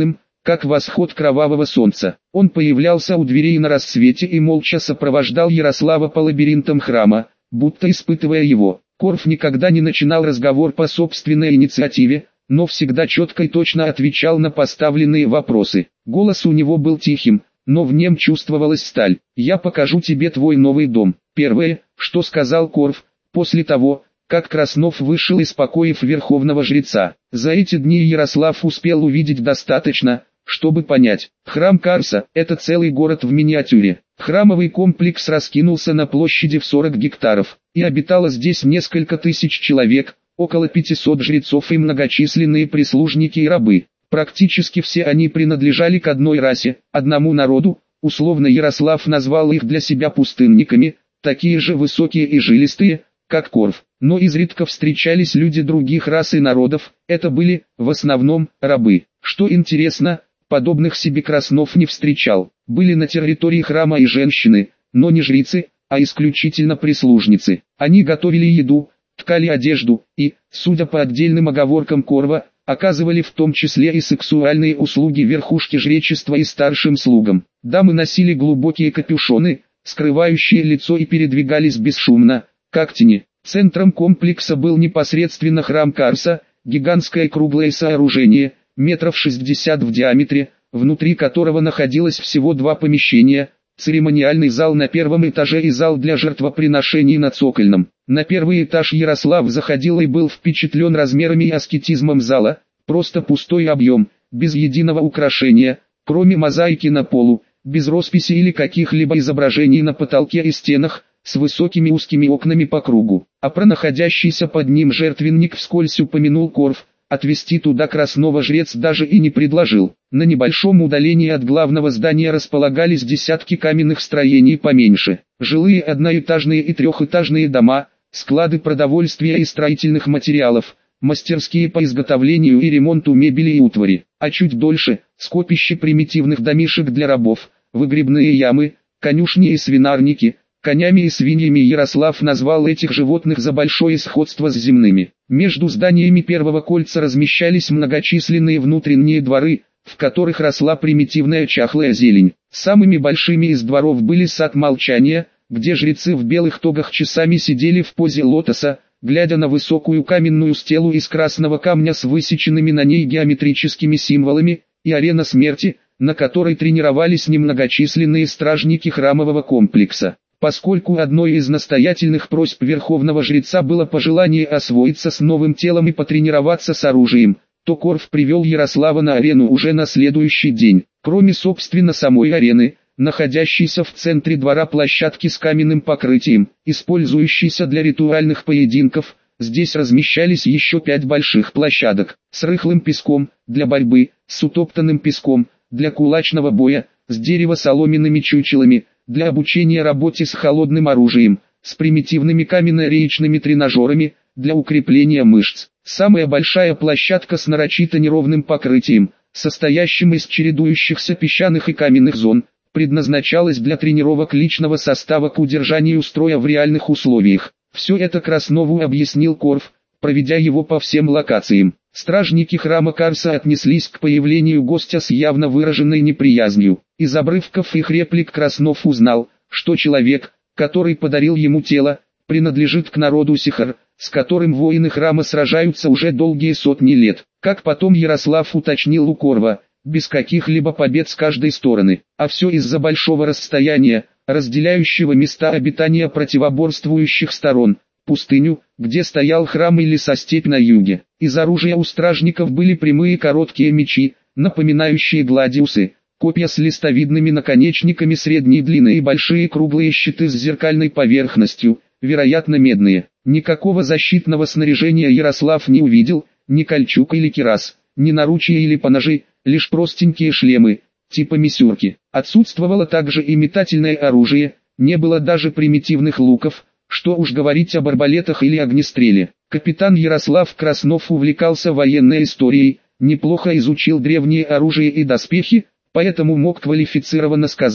как восход кровавого солнца. Он появлялся у дверей на рассвете и молча сопровождал Ярослава по лабиринтам храма, будто испытывая его. Корф никогда не начинал разговор по собственной инициативе, но всегда четко и точно отвечал на поставленные вопросы. Голос у него был тихим, но в нем чувствовалась сталь. «Я покажу тебе твой новый дом». Первое, что сказал Корф, после того, как Краснов вышел из покоев верховного жреца. За эти дни Ярослав успел увидеть достаточно, чтобы понять. Храм Карса – это целый город в миниатюре. Храмовый комплекс раскинулся на площади в сорок гектаров, и обитало здесь несколько тысяч человек, около пятисот жрецов и многочисленные прислужники и рабы. Практически все они принадлежали к одной расе, одному народу, условно Ярослав назвал их для себя пустынниками, такие же высокие и жилистые, как Корф. Но изредка встречались люди других рас и народов, это были, в основном, рабы. Что интересно, подобных себе Краснов не встречал. Были на территории храма и женщины, но не жрицы, а исключительно прислужницы. Они готовили еду, ткали одежду и, судя по отдельным оговоркам Корва, оказывали в том числе и сексуальные услуги верхушке жречества и старшим слугам. Дамы носили глубокие капюшоны, скрывающие лицо, и передвигались бесшумно, как тени. Центром комплекса был непосредственно храм Карса, гигантское круглое сооружение, метров шестьдесят в диаметре, внутри которого находилось всего два помещения, церемониальный зал на первом этаже и зал для жертвоприношений на цокольном. На первый этаж Ярослав заходил и был впечатлен размерами и аскетизмом зала, просто пустой объем, без единого украшения, кроме мозаики на полу, без росписи или каких-либо изображений на потолке и стенах, с высокими узкими окнами по кругу. А про находящийся под ним жертвенник вскользь упомянул Корф, отвести туда Краснова жрец даже и не предложил. На небольшом удалении от главного здания располагались десятки каменных строений поменьше, жилые одноэтажные и трехэтажные дома, склады продовольствия и строительных материалов, мастерские по изготовлению и ремонту мебели и утвари, а чуть дольше – скопище примитивных домишек для рабов, выгребные ямы, конюшни и свинарники. Конями и свиньями Ярослав назвал этих животных за большое сходство с земными. Между зданиями первого кольца размещались многочисленные внутренние дворы, в которых росла примитивная чахлая зелень. Самыми большими из дворов были сад молчания, где жрецы в белых тогах часами сидели в позе лотоса, глядя на высокую каменную стелу из красного камня с высеченными на ней геометрическими символами, и арена смерти, на которой тренировались немногочисленные стражники храмового комплекса. Поскольку одной из настоятельных просьб верховного жреца было пожелание освоиться с новым телом и потренироваться с оружием, то Корф привел Ярослава на арену уже на следующий день. Кроме собственно самой арены, находящейся в центре двора площадки с каменным покрытием, использующейся для ритуальных поединков, здесь размещались еще пять больших площадок, с рыхлым песком, для борьбы, с утоптанным песком, для кулачного боя, с дерево-соломенными чучелами, для обучения работе с холодным оружием, с примитивными каменно-реечными тренажерами, для укрепления мышц. Самая большая площадка с нарочито неровным покрытием, состоящим из чередующихся песчаных и каменных зон, предназначалась для тренировок личного состава к удержанию строя в реальных условиях. Все это Краснову объяснил Корф, проведя его по всем локациям. Стражники храма Карса отнеслись к появлению гостя с явно выраженной неприязнью. Из обрывков их реплик Краснов узнал, что человек, который подарил ему тело, принадлежит к народу Сихар, с которым воины храма сражаются уже долгие сотни лет. Как потом Ярослав уточнил у Корва, без каких-либо побед с каждой стороны. А все из-за большого расстояния, разделяющего места обитания противоборствующих сторон. Пустыню, где стоял храм, или лесостепь на юге. Из оружия у стражников были прямые короткие мечи, напоминающие гладиусы, копья с листовидными наконечниками средней длины и большие круглые щиты с зеркальной поверхностью, вероятно медные. Никакого защитного снаряжения Ярослав не увидел, ни кольчуг или кирас, ни наручия или поножи, лишь простенькие шлемы, типа мисюрки. Отсутствовало также и метательное оружие, не было даже примитивных луков, что уж говорить об арбалетах или огнестреле. Капитан Ярослав Краснов увлекался военной историей, неплохо изучил древние оружия и доспехи, поэтому мог квалифицированно сказать,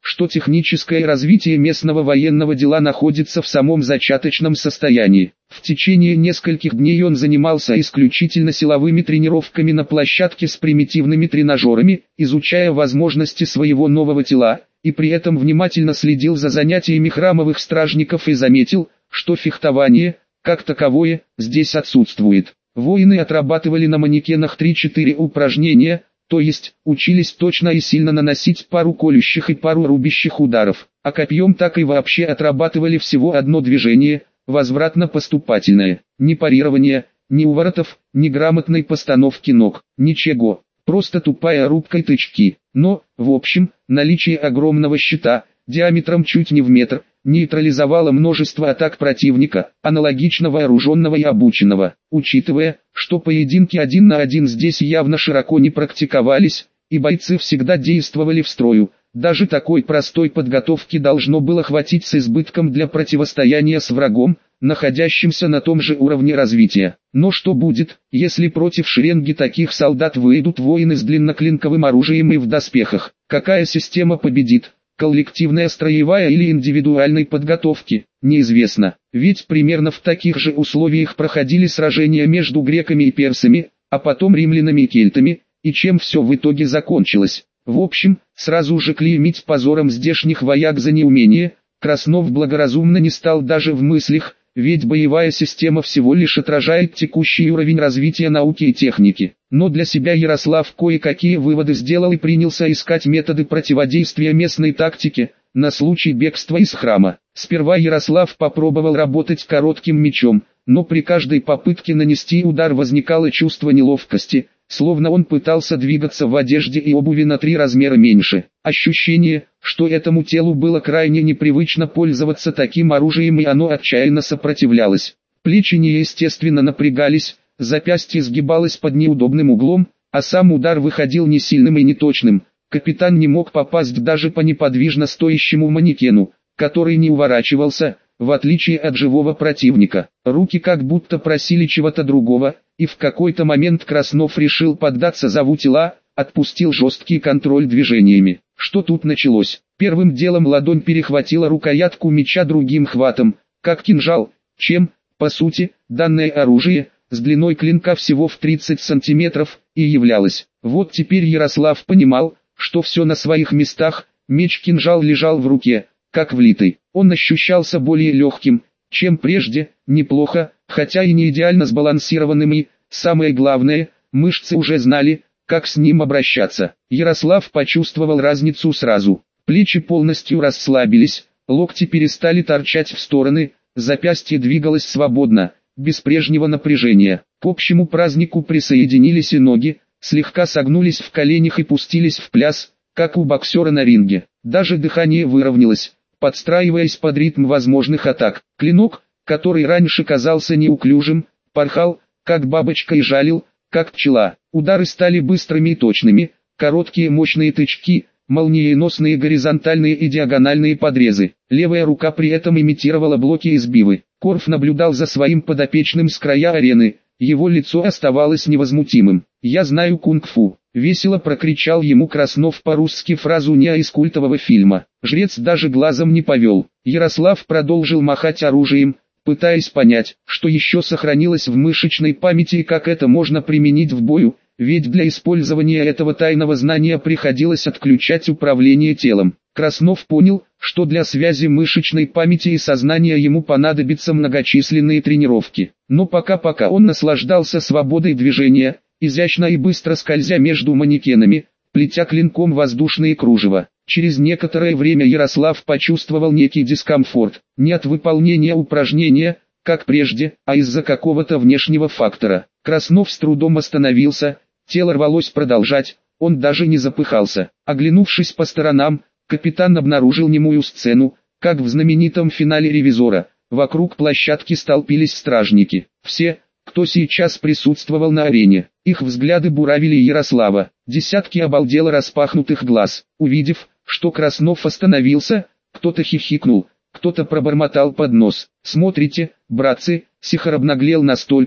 что техническое развитие местного военного дела находится в самом зачаточном состоянии. В течение нескольких дней он занимался исключительно силовыми тренировками на площадке с примитивными тренажерами, изучая возможности своего нового тела, и при этом внимательно следил за занятиями храмовых стражников и заметил, что фехтование, как таковое, здесь отсутствует. Воины отрабатывали на манекенах три-четыре упражнения, то есть, учились точно и сильно наносить пару колющих и пару рубящих ударов, а копьем так и вообще отрабатывали всего одно движение, возвратно-поступательное, ни парирования, ни уворотов, ни грамотной постановки ног, ничего, просто тупая рубка и тычки. Но, в общем, наличие огромного щита, диаметром чуть не в метр, нейтрализовало множество атак противника, аналогично вооруженного и обученного. Учитывая, что поединки один на один здесь явно широко не практиковались, и бойцы всегда действовали в строю, даже такой простой подготовки должно было хватить с избытком для противостояния с врагом, находящимся на том же уровне развития. Но что будет, если против шеренги таких солдат выйдут воины с длинноклинковым оружием и в доспехах? Какая система победит? Коллективная строевая или индивидуальной подготовки, неизвестно, ведь примерно в таких же условиях проходили сражения между греками и персами, а потом римлянами и кельтами, и чем все в итоге закончилось. В общем, сразу же клеймить позором здешних вояк за неумение, Краснов благоразумно не стал даже в мыслях, ведь боевая система всего лишь отражает текущий уровень развития науки и техники. Но для себя Ярослав кое-какие выводы сделал и принялся искать методы противодействия местной тактике, на случай бегства из храма. Сперва Ярослав попробовал работать коротким мечом, но при каждой попытке нанести удар возникало чувство неловкости, словно он пытался двигаться в одежде и обуви на три размера меньше. Ощущение, что этому телу было крайне непривычно пользоваться таким оружием, и оно отчаянно сопротивлялось. Плечи неестественно напрягались, запястье сгибалось под неудобным углом, а сам удар выходил не сильным и не точным. Капитан не мог попасть даже по неподвижно стоящему манекену, который не уворачивался, в отличие от живого противника. Руки как будто просили чего-то другого, и в какой-то момент Краснов решил поддаться зову тела, отпустил жесткий контроль движениями. Что тут началось? Первым делом ладонь перехватила рукоятку меча другим хватом, как кинжал, чем, по сути, данное оружие, с длиной клинка всего в тридцать сантиметров, и являлось. Вот теперь Ярослав понимал, что все на своих местах, меч-кинжал лежал в руке, как влитый. Он ощущался более легким, чем прежде, неплохо, хотя и не идеально сбалансированным, и, самое главное, мышцы уже знали, как с ним обращаться. Ярослав почувствовал разницу сразу. Плечи полностью расслабились, локти перестали торчать в стороны, запястье двигалось свободно, без прежнего напряжения. К общему празднику присоединились и ноги, слегка согнулись в коленях и пустились в пляс, как у боксера на ринге. Даже дыхание выровнялось, подстраиваясь под ритм возможных атак. Клинок, который раньше казался неуклюжим, порхал, как бабочка, и жалил, как пчела. Удары стали быстрыми и точными, короткие мощные тычки, молниеносные горизонтальные и диагональные подрезы. Левая рука при этом имитировала блоки и сбивы. Корф наблюдал за своим подопечным с края арены, его лицо оставалось невозмутимым. «Я знаю кунг-фу», — весело прокричал ему Краснов по-русски фразу не из культового фильма. Жрец даже глазом не повел. Ярослав продолжил махать оружием, пытаясь понять, что еще сохранилось в мышечной памяти и как это можно применить в бою, ведь для использования этого тайного знания приходилось отключать управление телом. Краснов понял, что для связи мышечной памяти и сознания ему понадобятся многочисленные тренировки. Но пока-пока он наслаждался свободой движения, изящно и быстро скользя между манекенами, плетя клинком воздушные кружева. Через некоторое время Ярослав почувствовал некий дискомфорт, не от выполнения упражнения, как прежде, а из-за какого-то внешнего фактора. Краснов с трудом остановился, тело рвалось продолжать, он даже не запыхался. Оглянувшись по сторонам, капитан обнаружил немую сцену, как в знаменитом финале «Ревизора». Вокруг площадки столпились стражники. Все, кто сейчас присутствовал на арене, их взгляды буравили Ярослава. Десятки обалдело распахнутых глаз. Увидев, что Краснов остановился, кто-то хихикнул, кто-то пробормотал под нос. «Смотрите, братцы, Сихар обнаглел настолько,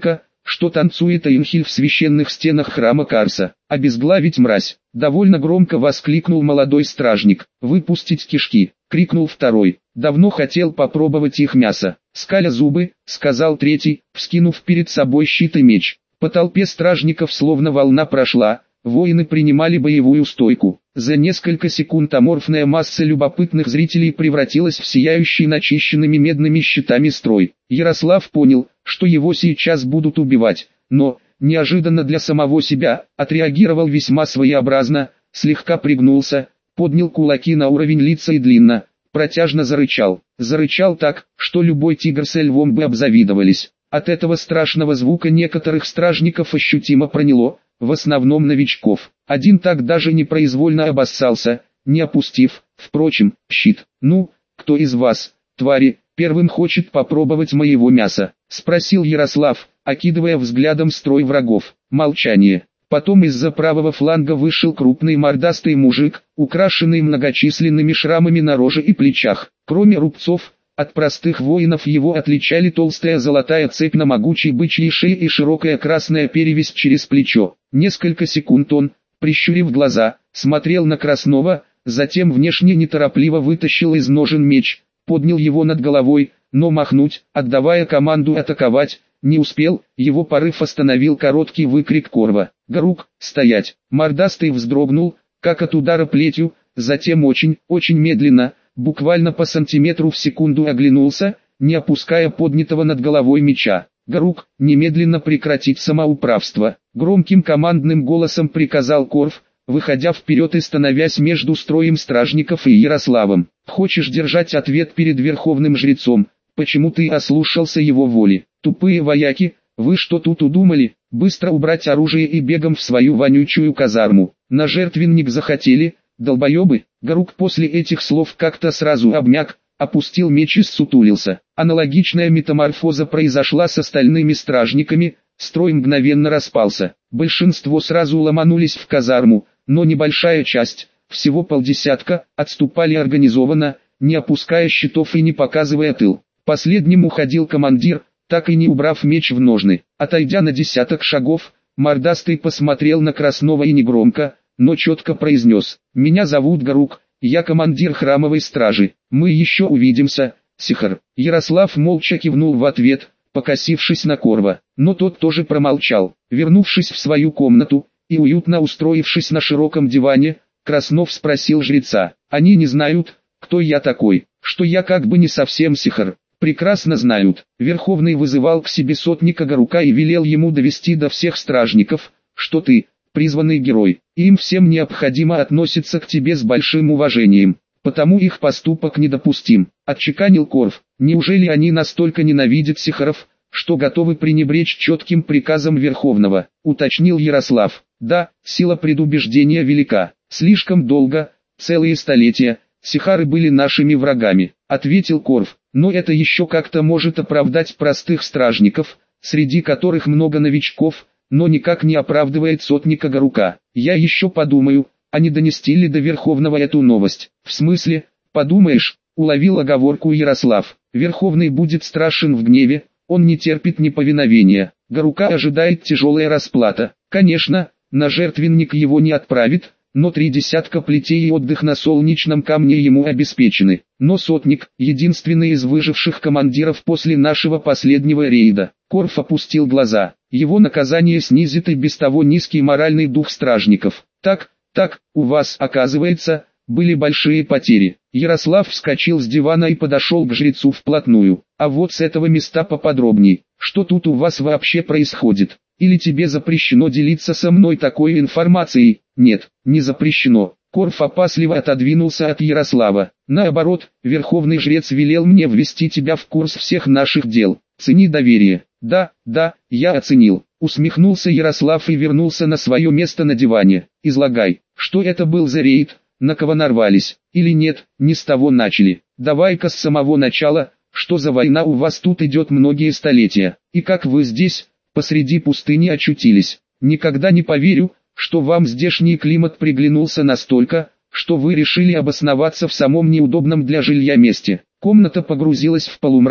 что танцует Эйнхиль в священных стенах храма Карса. «Обезглавить мразь!» — довольно громко воскликнул молодой стражник. «Выпустить кишки!» — крикнул второй. «Давно хотел попробовать их мясо!» «Скаля зубы!» — сказал третий, вскинув перед собой щит и меч. По толпе стражников словно волна прошла, воины принимали боевую стойку. За несколько секунд аморфная масса любопытных зрителей превратилась в сияющий начищенными медными щитами строй. Ярослав понял, что его сейчас будут убивать, но, неожиданно для самого себя, отреагировал весьма своеобразно, слегка пригнулся, поднял кулаки на уровень лица и длинно, протяжно зарычал. Зарычал так, что любой тигр с львом бы обзавидовались. От этого страшного звука некоторых стражников ощутимо проняло, в основном новичков. Один так даже непроизвольно обоссался, не опустив, впрочем, щит. «Ну, кто из вас, твари, первым хочет попробовать моего мяса?» — спросил Ярослав, окидывая взглядом строй врагов. Молчание. Потом из-за правого фланга вышел крупный мордастый мужик, украшенный многочисленными шрамами на роже и плечах. Кроме рубцов, от простых воинов его отличали толстая золотая цепь на могучей бычьей шее и широкая красная перевязь через плечо. Несколько секунд он, прищурив глаза, смотрел на Краснова, затем внешне неторопливо вытащил из ножен меч, поднял его над головой, но махнуть, отдавая команду атаковать, не успел, его порыв остановил короткий выкрик Корва. «Гарук, стоять!» Мордастый вздрогнул, как от удара плетью, затем очень, очень медленно, буквально по сантиметру в секунду оглянулся, не опуская поднятого над головой меча. «Гарук, немедленно прекратить самоуправство!» Громким командным голосом приказал Корв, выходя вперед и становясь между строем стражников и Ярославом. «Хочешь держать ответ перед верховным жрецом? Почему ты ослушался его воли? Тупые вояки, вы что тут удумали? Быстро убрать оружие и бегом в свою вонючую казарму. На жертвенник захотели, долбоебы?» Гарук после этих слов как-то сразу обмяк, опустил меч и ссутулился. Аналогичная метаморфоза произошла с остальными стражниками, строй мгновенно распался. Большинство сразу ломанулись в казарму, но небольшая часть, всего полдесятка, отступали организованно, не опуская щитов и не показывая тыл. Последним уходил командир, так и не убрав меч в ножны. Отойдя на десяток шагов, мордастый посмотрел на Краснова и негромко, но четко произнес: «Меня зовут Гарук, я командир храмовой стражи, мы еще увидимся, Сихар». Ярослав молча кивнул в ответ, покосившись на Корва, но тот тоже промолчал. Вернувшись в свою комнату и уютно устроившись на широком диване, Краснов спросил жреца: «Они не знают, кто я такой, что я как бы не совсем Сихар?» «Прекрасно знают». Верховный вызывал к себе сотника Гарука и велел ему довести до всех стражников, что ты призванный герой, и им всем необходимо относиться к тебе с большим уважением, потому их поступок недопустим, отчеканил Корв. «Неужели они настолько ненавидят Сихаров, что готовы пренебречь четким приказом Верховного?» — уточнил Ярослав. «Да, сила предубеждения велика. Слишком долго, целые столетия, Сихары были нашими врагами», — ответил Корв. «Но это еще как-то может оправдать простых стражников, среди которых много новичков, но никак не оправдывает сотника Гарука. Я еще подумаю, а не донести ли до Верховного эту новость». «В смысле, подумаешь?» — уловил оговорку Ярослав. «Верховный будет страшен в гневе, он не терпит неповиновения. Гарука ожидает тяжелая расплата. Конечно, на жертвенник его не отправит, но три десятка плетей и отдых на солнечном камне ему обеспечены. Но сотник, единственный из выживших командиров после нашего последнего рейда». Корф опустил глаза. Его наказание снизит и без того низкий моральный дух стражников. «Так, так, у вас, оказывается, были большие потери». Ярослав вскочил с дивана и подошел к жрецу вплотную. «А вот с этого места поподробней. Что тут у вас вообще происходит? Или тебе запрещено делиться со мной такой информацией?» «Нет, не запрещено». Корф опасливо отодвинулся от Ярослава. «Наоборот, верховный жрец велел мне ввести тебя в курс всех наших дел. Цени доверие». «Да, да, я оценил», — усмехнулся Ярослав и вернулся на свое место на диване. «Излагай, что это был за рейд, на кого нарвались, или нет, не с того начали. Давай-ка с самого начала, что за война у вас тут идет многие столетия, и как вы здесь, посреди пустыни очутились. Никогда не поверю, что вам здешний климат приглянулся настолько, что вы решили обосноваться в самом неудобном для жилья месте». Комната погрузилась в полумрак,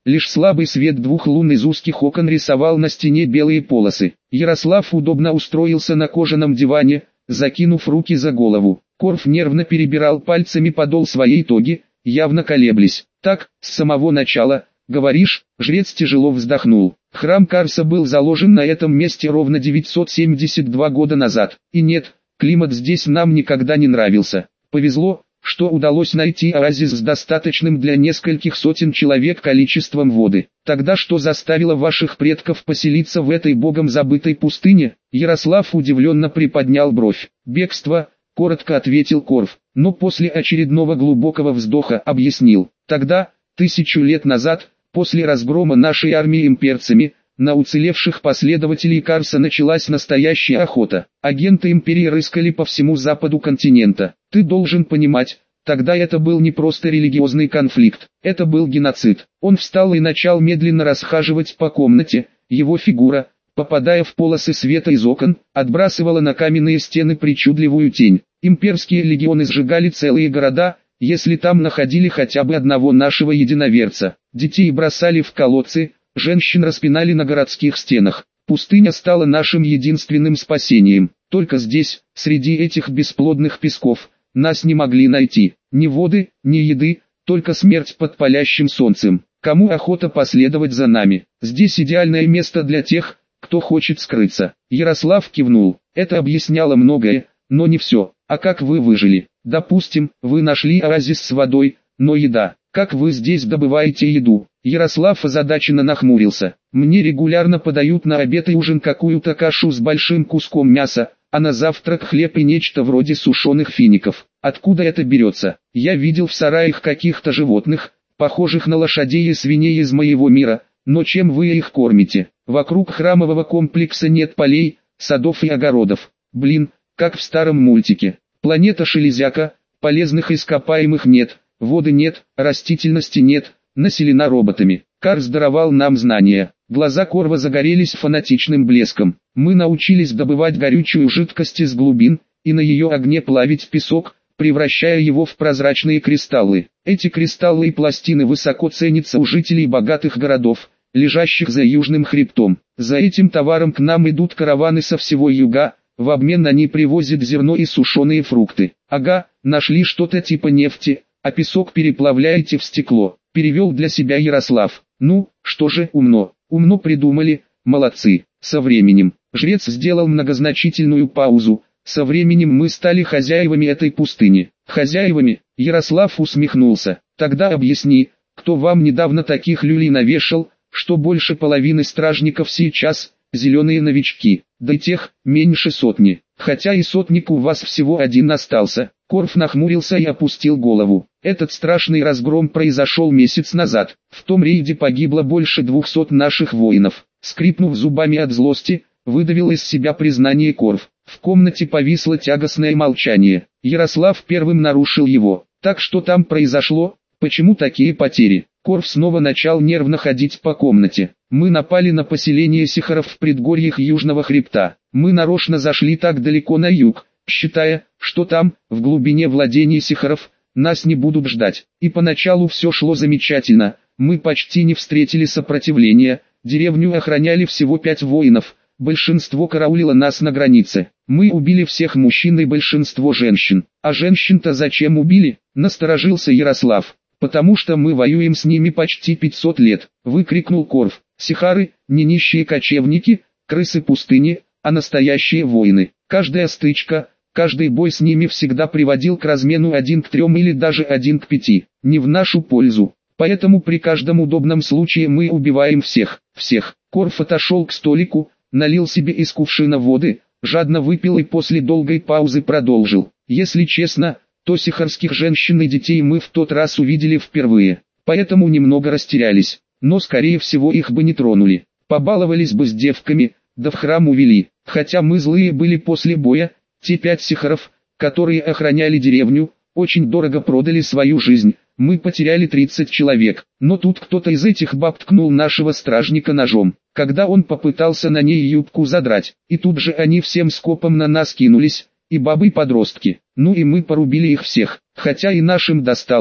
лишь слабый свет двух лун из узких окон рисовал на стене белые полосы. Ярослав удобно устроился на кожаном диване, закинув руки за голову. Корф нервно перебирал пальцами подол своей тоги, явно колеблясь. «Так, с самого начала, говоришь?» Жрец тяжело вздохнул. «Храм Карса был заложен на этом месте ровно девятьсот семьдесят два года назад. И нет, климат здесь нам никогда не нравился. Повезло, что удалось найти оазис с достаточным для нескольких сотен человек количеством воды. Тогда что заставило ваших предков поселиться в этой богом забытой пустыне?» Ярослав удивленно приподнял бровь. «Бегство», — коротко ответил Корф, но после очередного глубокого вздоха объяснил. «Тогда, тысячу лет назад, после разгрома нашей армии имперцами, на уцелевших последователей Карса началась настоящая охота. Агенты империи рыскали по всему западу континента. Ты должен понимать, тогда это был не просто религиозный конфликт, это был геноцид». Он встал и начал медленно расхаживать по комнате, его фигура, попадая в полосы света из окон, отбрасывала на каменные стены причудливую тень. Имперские легионы сжигали целые города, если там находили хотя бы одного нашего единоверца. Детей бросали в колодцы, женщин распинали на городских стенах. Пустыня стала нашим единственным спасением. Только здесь, среди этих бесплодных песков, нас не могли найти. Ни воды, ни еды, только смерть под палящим солнцем. Кому охота последовать за нами? Здесь идеальное место для тех, кто хочет скрыться. Ярослав кивнул. Это объясняло многое, но не все. А как вы выжили? Допустим, вы нашли оазис с водой, но еда. Как вы здесь добываете еду? Ярослав озадаченно нахмурился. Мне регулярно подают на обед и ужин какую-то кашу с большим куском мяса, а на завтрак хлеб и нечто вроде сушеных фиников. Откуда это берется? Я видел в сараях каких-то животных, похожих на лошадей и свиней из моего мира, но чем вы их кормите? Вокруг храмового комплекса нет полей, садов и огородов. Блин, как в старом мультике. Планета Шелезяка, полезных ископаемых нет, воды нет, растительности нет, населена роботами. Карс даровал нам знания. Глаза Корва загорелись фанатичным блеском. Мы научились добывать горючую жидкость из глубин, и на ее огне плавить песок, превращая его в прозрачные кристаллы. Эти кристаллы и пластины высоко ценятся у жителей богатых городов, лежащих за южным хребтом. За этим товаром к нам идут караваны со всего юга, в обмен они привозят зерно и сушеные фрукты. Ага, нашли что-то типа нефти, а песок переплавляете в стекло, перевел для себя Ярослав. Ну, что же, умно, умно придумали, молодцы. Со временем, жрец сделал многозначительную паузу, со временем мы стали хозяевами этой пустыни. Хозяевами, Ярослав усмехнулся. Тогда объясни, кто вам недавно таких люлей навешал, что больше половины стражников сейчас – зеленые новички, да и тех меньше сотни, хотя и сотник у вас всего один остался. Корф нахмурился и опустил голову. Этот страшный разгром произошел месяц назад. В том рейде погибло больше двухсот наших воинов. Скрипнув зубами от злости, выдавил из себя признание Корф. В комнате повисло тягостное молчание. Ярослав первым нарушил его. Так что там произошло? Почему такие потери? Корф снова начал нервно ходить по комнате. Мы напали на поселение сихаров в предгорьях Южного хребта. Мы нарочно зашли так далеко на юг, считая, что там, в глубине владений сихаров, нас не будут ждать. И поначалу все шло замечательно, мы почти не встретили сопротивления, деревню охраняли всего пять воинов, большинство караулило нас на границе. Мы убили всех мужчин и большинство женщин. А женщин-то зачем убили? Насторожился Ярослав. «Потому что мы воюем с ними почти пятьсот лет», — выкрикнул Корф. «Сихары, не нищие кочевники, крысы пустыни, а настоящие воины. Каждая стычка, каждый бой с ними всегда приводил к размену один к трем или даже один к пяти, не в нашу пользу. Поэтому при каждом удобном случае мы убиваем всех, всех». Корф отошел к столику, налил себе из кувшина воды, жадно выпил и после долгой паузы продолжил. «Если честно, то сихарских женщин и детей мы в тот раз увидели впервые, поэтому немного растерялись, но скорее всего их бы не тронули, побаловались бы с девками, да в храм увели, хотя мы злые были после боя, те пять сихаров, которые охраняли деревню, очень дорого продали свою жизнь, мы потеряли тридцать человек, но тут кто-то из этих баб ткнул нашего стражника ножом, когда он попытался на ней юбку задрать, и тут же они всем скопом на нас кинулись, и бабы и подростки, ну и мы порубили их всех, хотя и нашим досталось,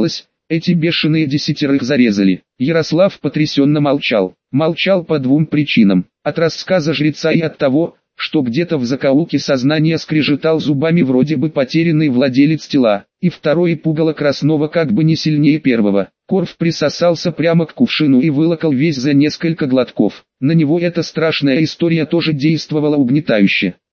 Эти бешеные десятерых зарезали. Ярослав потрясенно молчал. Молчал по двум причинам. От рассказа жреца и от того, что где-то в закоулке сознания скрежетал зубами вроде бы потерянный владелец тела. И второе пугало Краснова как бы не сильнее первого. Корф присосался прямо к кувшину и вылокал весь за несколько глотков. На него эта страшная история тоже действовала угнетающе.